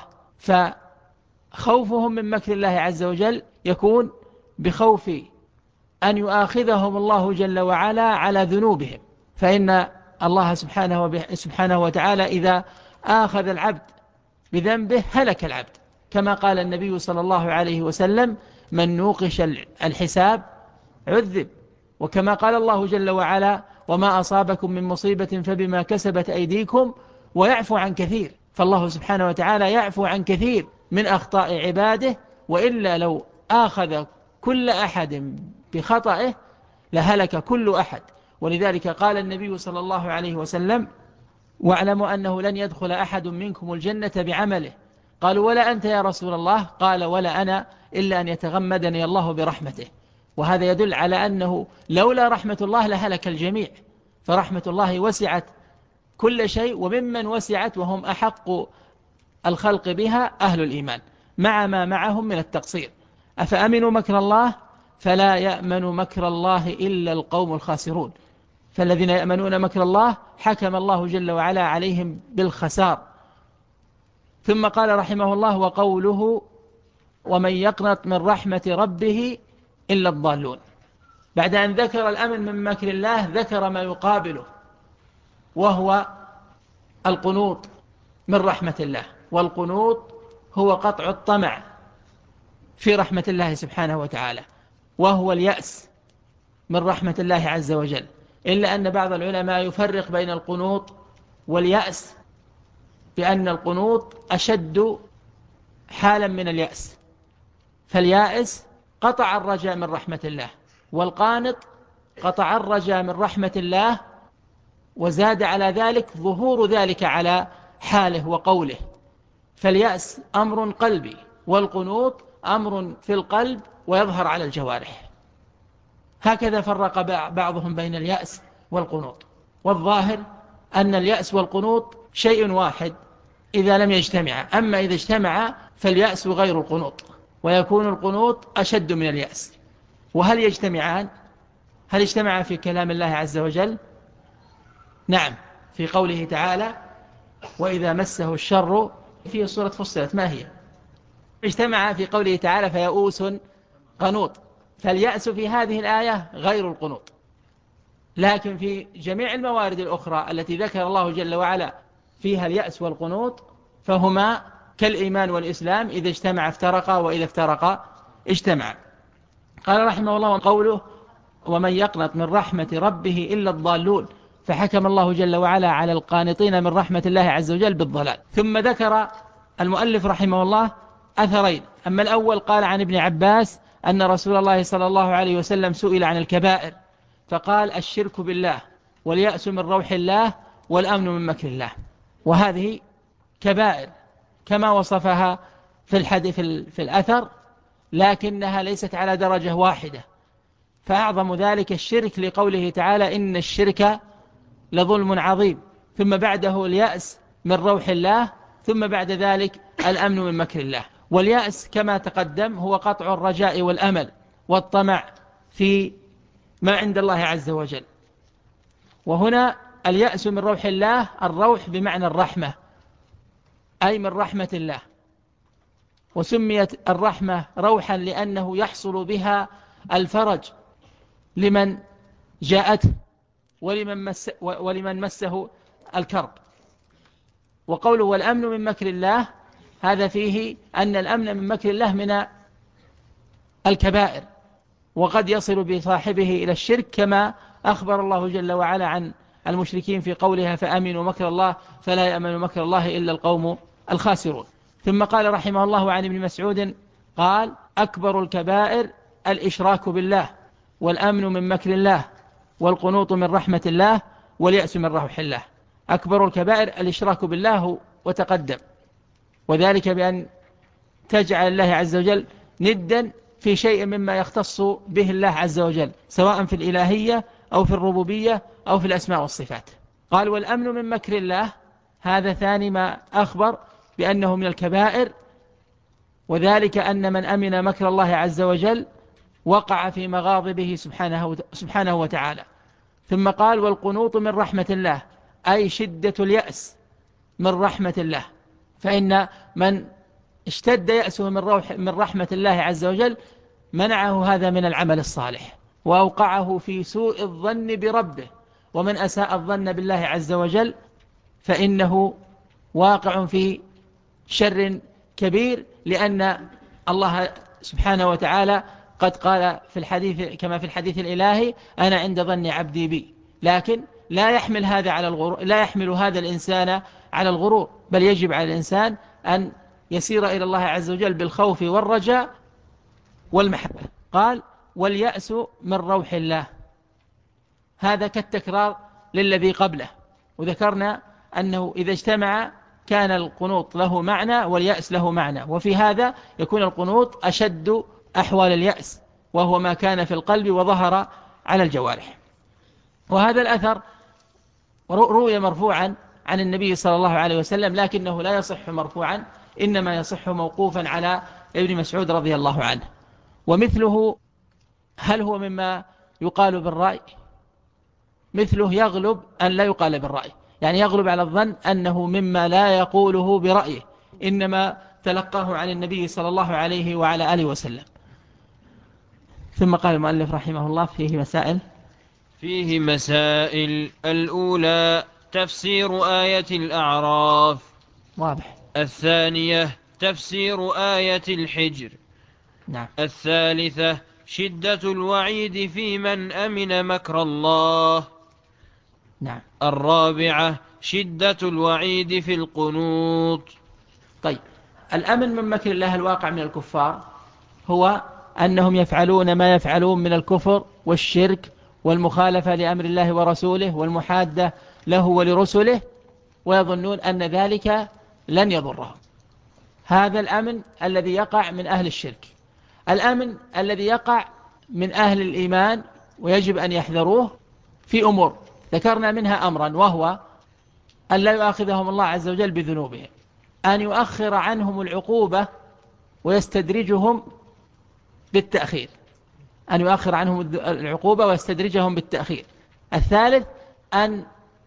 فخوفهم من مكر الله عز وجل يكون بخوف أن يؤاخذهم الله جل وعلا على ذنوبهم، فإن الله سبحانه وتعالى إذا آخذ العبد بذنبه هلك العبد، كما قال النبي صلى الله عليه وسلم من نوقش الحساب عذب، وكما قال الله جل وعلا وما أصابكم من مصيبة فبما كسبت أيديكم ويعفو عن كثير. فالله سبحانه وتعالى يعفو عن كثير من أخطاء عباده، وإلا لو آخذ كل أحد بخطئه لهلك كل أحد. ولذلك قال النبي صلى الله عليه وسلم واعلموا أنه لن يدخل أحد منكم الجنة بعمله. قالوا ولا أنت يا رسول الله؟ قال ولا أنا إلا أن يتغمدني الله برحمته. وهذا يدل على أنه لولا رحمة الله لهلك الجميع، فرحمة الله وسعت كل شيء، وممن وسعت وهم أحق الخلق بها أهل الإيمان مع ما معهم من التقصير. أفأمنوا مكر الله فلا يأمن مكر الله إلا القوم الخاسرون. فالذين يأمنون مكر الله حكم الله جل وعلا عليهم بالخسار. ثم قال رحمه الله: وقوله: ومن يقنط من رحمة ربه إلا الضالون. بعد أن ذكر الأمن من مكر الله ذكر ما يقابله، وهو القنوط من رحمة الله. والقنوط هو قطع الطمع في رحمة الله سبحانه وتعالى، وهو اليأس من رحمة الله عز وجل. إلا أن بعض العلماء يفرق بين القنوط واليأس بأن القنوط أشد حالا من اليأس. فاليائس قطع الرجاء من رحمة الله، والقانط قطع الرجاء من رحمة الله، وزاد على ذلك ظهور ذلك على حاله وقوله. فاليأس أمر قلبي، والقنوط أمر في القلب ويظهر على الجوارح. هكذا فرق بعضهم بين اليأس والقنوط، والظاهر أن اليأس والقنوط شيء واحد إذا لم يجتمع. أما إذا اجتمع فاليأس غير القنوط، ويكون القنوط أشد من اليأس. وهل يجتمعان؟ هل اجتمع في كلام الله عز وجل؟ نعم، في قوله تعالى: وإذا مسه الشر، في سورة فصلت، ما هي؟ اجتمع في قوله تعالى: فيئوس قنوط. فاليأس في هذه الآية غير القنوط. لكن في جميع الموارد الأخرى التي ذكر الله جل وعلا فيها اليأس والقنوط فهما كالإيمان والإسلام، إذا اجتمع افترقا، وإذا افترقا اجتمع. قال رحمه الله: وقوله: ومن يقنط من رحمة ربه إلا الضالون. فحكم الله جل وعلا على القانطين من رحمة الله عز وجل بالضلال. ثم ذكر المؤلف رحمه الله أثرين. أما الأول قال عن ابن عباس أن رسول الله صلى الله عليه وسلم سئل عن الكبائر فقال: الشرك بالله، واليأس من روح الله، والأمن من مكر الله. وهذه كبائر كما وصفها في الحديث في الأثر، لكنها ليست على درجة واحدة. فأعظم ذلك الشرك، لقوله تعالى: إن الشرك لظلم عظيم. ثم بعده اليأس من روح الله، ثم بعد ذلك الأمن من مكر الله. واليأس كما تقدم هو قطع الرجاء والأمل والطمع في ما عند الله عز وجل. وهنا اليأس من روح الله، الروح بمعنى الرحمة، أي من رحمة الله. وسميت الرحمة روحا لأنه يحصل بها الفرج لمن جاءته ولمن مسه الكرب. وقوله: والأمن من مكر الله، هذا فيه أن الأمن من مكر الله من الكبائر، وقد يصل بصاحبه إلى الشرك، كما أخبر الله جل وعلا عن المشركين في قولها: فأمنوا مكر الله فلا يأمن مكر الله إلا القوم الخاسرون. ثم قال رحمه الله عن ابن مسعود قال: أكبر الكبائر الإشراك بالله، والأمن من مكر الله، والقنوط من رحمة الله، واليأس من روح الله. أكبر الكبائر الإشراك بالله، وتقدم، وذلك بأن تجعل الله عز وجل ندا في شيء مما يختص به الله عز وجل، سواء في الإلهية أو في الربوبية أو في الأسماء والصفات. قال: والأمن من مكر الله، هذا ثاني ما أخبر بأنه من الكبائر، وذلك أن من أمن مكر الله عز وجل وقع في مغاضبه سبحانه وتعالى. ثم قال: والقنوط من رحمة الله، أي شدة اليأس من رحمة الله. فإن من اشتد يأسه من رحمة الله عز وجل منعه هذا من العمل الصالح، وأوقعه في سوء الظن بربه. ومن أساء الظن بالله عز وجل فإنه واقع في شر كبير، لأن الله سبحانه وتعالى قد قال في الحديث، كما في الحديث الإلهي: أنا عند ظن عبدي بي. لكن لا يحمل هذا على الغرور، لا يحمل هذا الإنسان على الغرور، بل يجب على الإنسان أن يسير إلى الله عز وجل بالخوف والرجاء والمحبة. قال: واليأس من روح الله، هذا كالتكرار للذي قبله. وذكرنا أنه إذا اجتمع كان القنوط له معنى واليأس له معنى، وفي هذا يكون القنوط أشد أحوال اليأس، وهو ما كان في القلب وظهر على الجوارح. وهذا الأثر روي مرفوعا عن النبي صلى الله عليه وسلم، لكنه لا يصح مرفوعا، إنما يصح موقوفا على ابن مسعود رضي الله عنه. ومثله هل هو مما يقال بالرأي؟ مثله يغلب أن لا يقال بالرأي، يعني يغلب على الظن أنه مما لا يقوله برأيه، إنما تلقاه عن النبي صلى الله عليه وعلى آله وسلم. ثم قال المؤلف رحمه الله فيه مسائل. الأولى تفسير آية الأعراف. واضح. الثانية تفسير آية الحجر. نعم. الثالثة شدة الوعيد في من أمن مكر الله. نعم. الرابعة شدة الوعيد في القنوط. طيب، الأمن من مكر الله الواقع من الكفار هو أنهم يفعلون ما يفعلون من الكفر والشرك والمخالفة لأمر الله ورسوله والمحادة له ولرسله، ويظنون أن ذلك لن يضرهم. هذا الأمن الذي يقع من أهل الشرك. الأمن الذي يقع من أهل الإيمان ويجب أن يحذروه في أمور ذكرنا منها أمرا، وهو أن لا يؤاخذهم الله عز وجل بذنوبهم، أن يؤخر عنهم العقوبة ويستدرجهم بالتأخير، أن يؤخر عنهم العقوبة ويستدرجهم بالتأخير. الثالث أن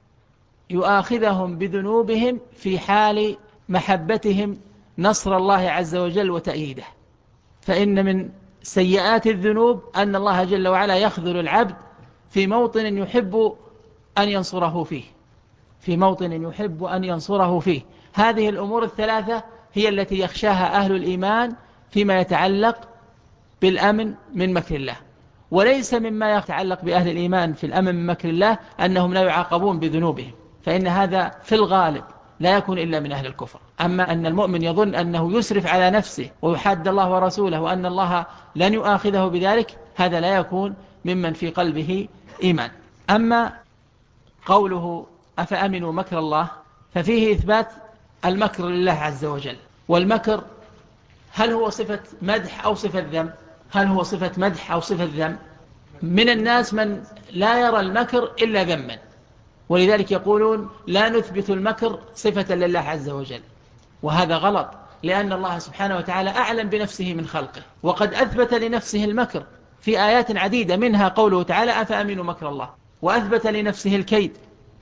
يؤاخذهم بذنوبهم في حال محبتهم نصر الله عز وجل وتأييده، فإن من سيئات الذنوب أن الله جل وعلا يخذل العبد في موطن يحب أن ينصره فيه، في موطن يحب أن ينصره فيه. هذه الأمور الثلاثة هي التي يخشاها أهل الإيمان فيما يتعلق بالأمن من مكر الله. وليس مما يتعلق بأهل الإيمان في الأمن من مكر الله أنهم لا يعاقبون بذنوبهم، فإن هذا في الغالب لا يكون إلا من أهل الكفر. أما أن المؤمن يظن أنه يسرف على نفسه ويحاد الله ورسوله وأن الله لن يؤاخذه بذلك، هذا لا يكون ممن في قلبه إيمان. أما قوله أفأمنوا مكر الله ففيه إثبات المكر لله عز وجل. والمكر هل هو صفة مدح أو صفة ذم؟ هل هو صفة مدح أو صفة ذم؟ من الناس من لا يرى المكر إلا ذما، ولذلك يقولون لا نثبت المكر صفة لله عز وجل، وهذا غلط، لأن الله سبحانه وتعالى أعلم بنفسه من خلقه، وقد أثبت لنفسه المكر في آيات عديدة، منها قوله تعالى أفأمنوا مكر الله، وأثبت لنفسه الكيد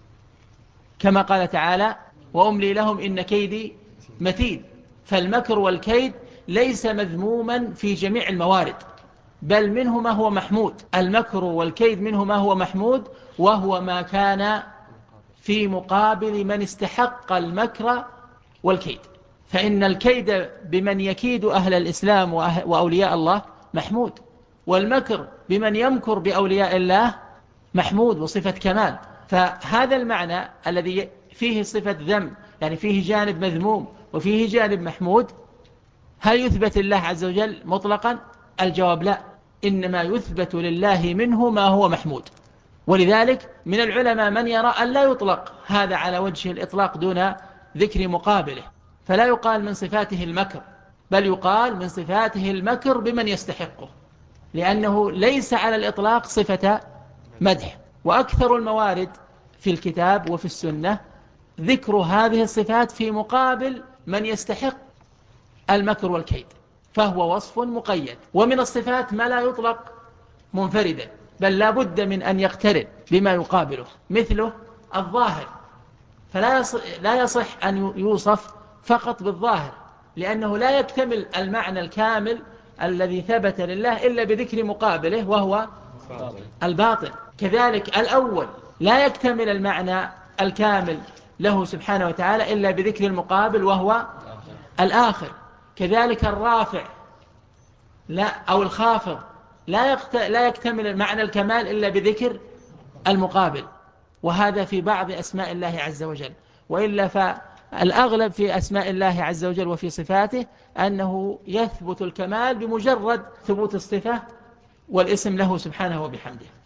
كما قال تعالى وأملي لهم إن كيدي متين. فالمكر والكيد ليس مذموما في جميع الموارد، بل منه ما هو محمود. المكر والكيد منه ما هو محمود، وهو ما كان في مقابل من استحق المكر والكيد. فإن الكيد بمن يكيد أهل الإسلام وأولياء الله محمود، والمكر بمن يمكر بأولياء الله محمود وصفة كمال. فهذا المعنى الذي فيه صفة ذم، يعني فيه جانب مذموم وفيه جانب محمود، هل يثبت الله عز وجل مطلقا؟ الجواب لا، إنما يثبت لله منه ما هو محمود. ولذلك من العلماء من يرى أن لا يطلق هذا على وجه الإطلاق دون ذكر مقابله، فلا يقال من صفاته المكر، بل يقال من صفاته المكر بمن يستحقه، لأنه ليس على الإطلاق صفة مدح. وأكثر الموارد في الكتاب وفي السنة ذكر هذه الصفات في مقابل من يستحق المكر والكيد، فهو وصف مقيد. ومن الصفات ما لا يطلق منفردا، بل لا بد من أن يقترن بما يقابله، مثله الظاهر، فلا يصح أن يوصف فقط بالظاهر، لأنه لا يكتمل المعنى الكامل الذي ثبت لله إلا بذكر مقابله وهو الباطن. كذلك الأول لا يكتمل المعنى الكامل له سبحانه وتعالى إلا بذكر المقابل وهو الآخر. كذلك الرافع أو الخافض لا يكتمل المعنى الكمال إلا بذكر المقابل، وهذا في بعض أسماء الله عز وجل. وإلا فالأغلب في أسماء الله عز وجل وفي صفاته أنه يثبت الكمال بمجرد ثبوت الصفة والاسم له سبحانه وبحمده.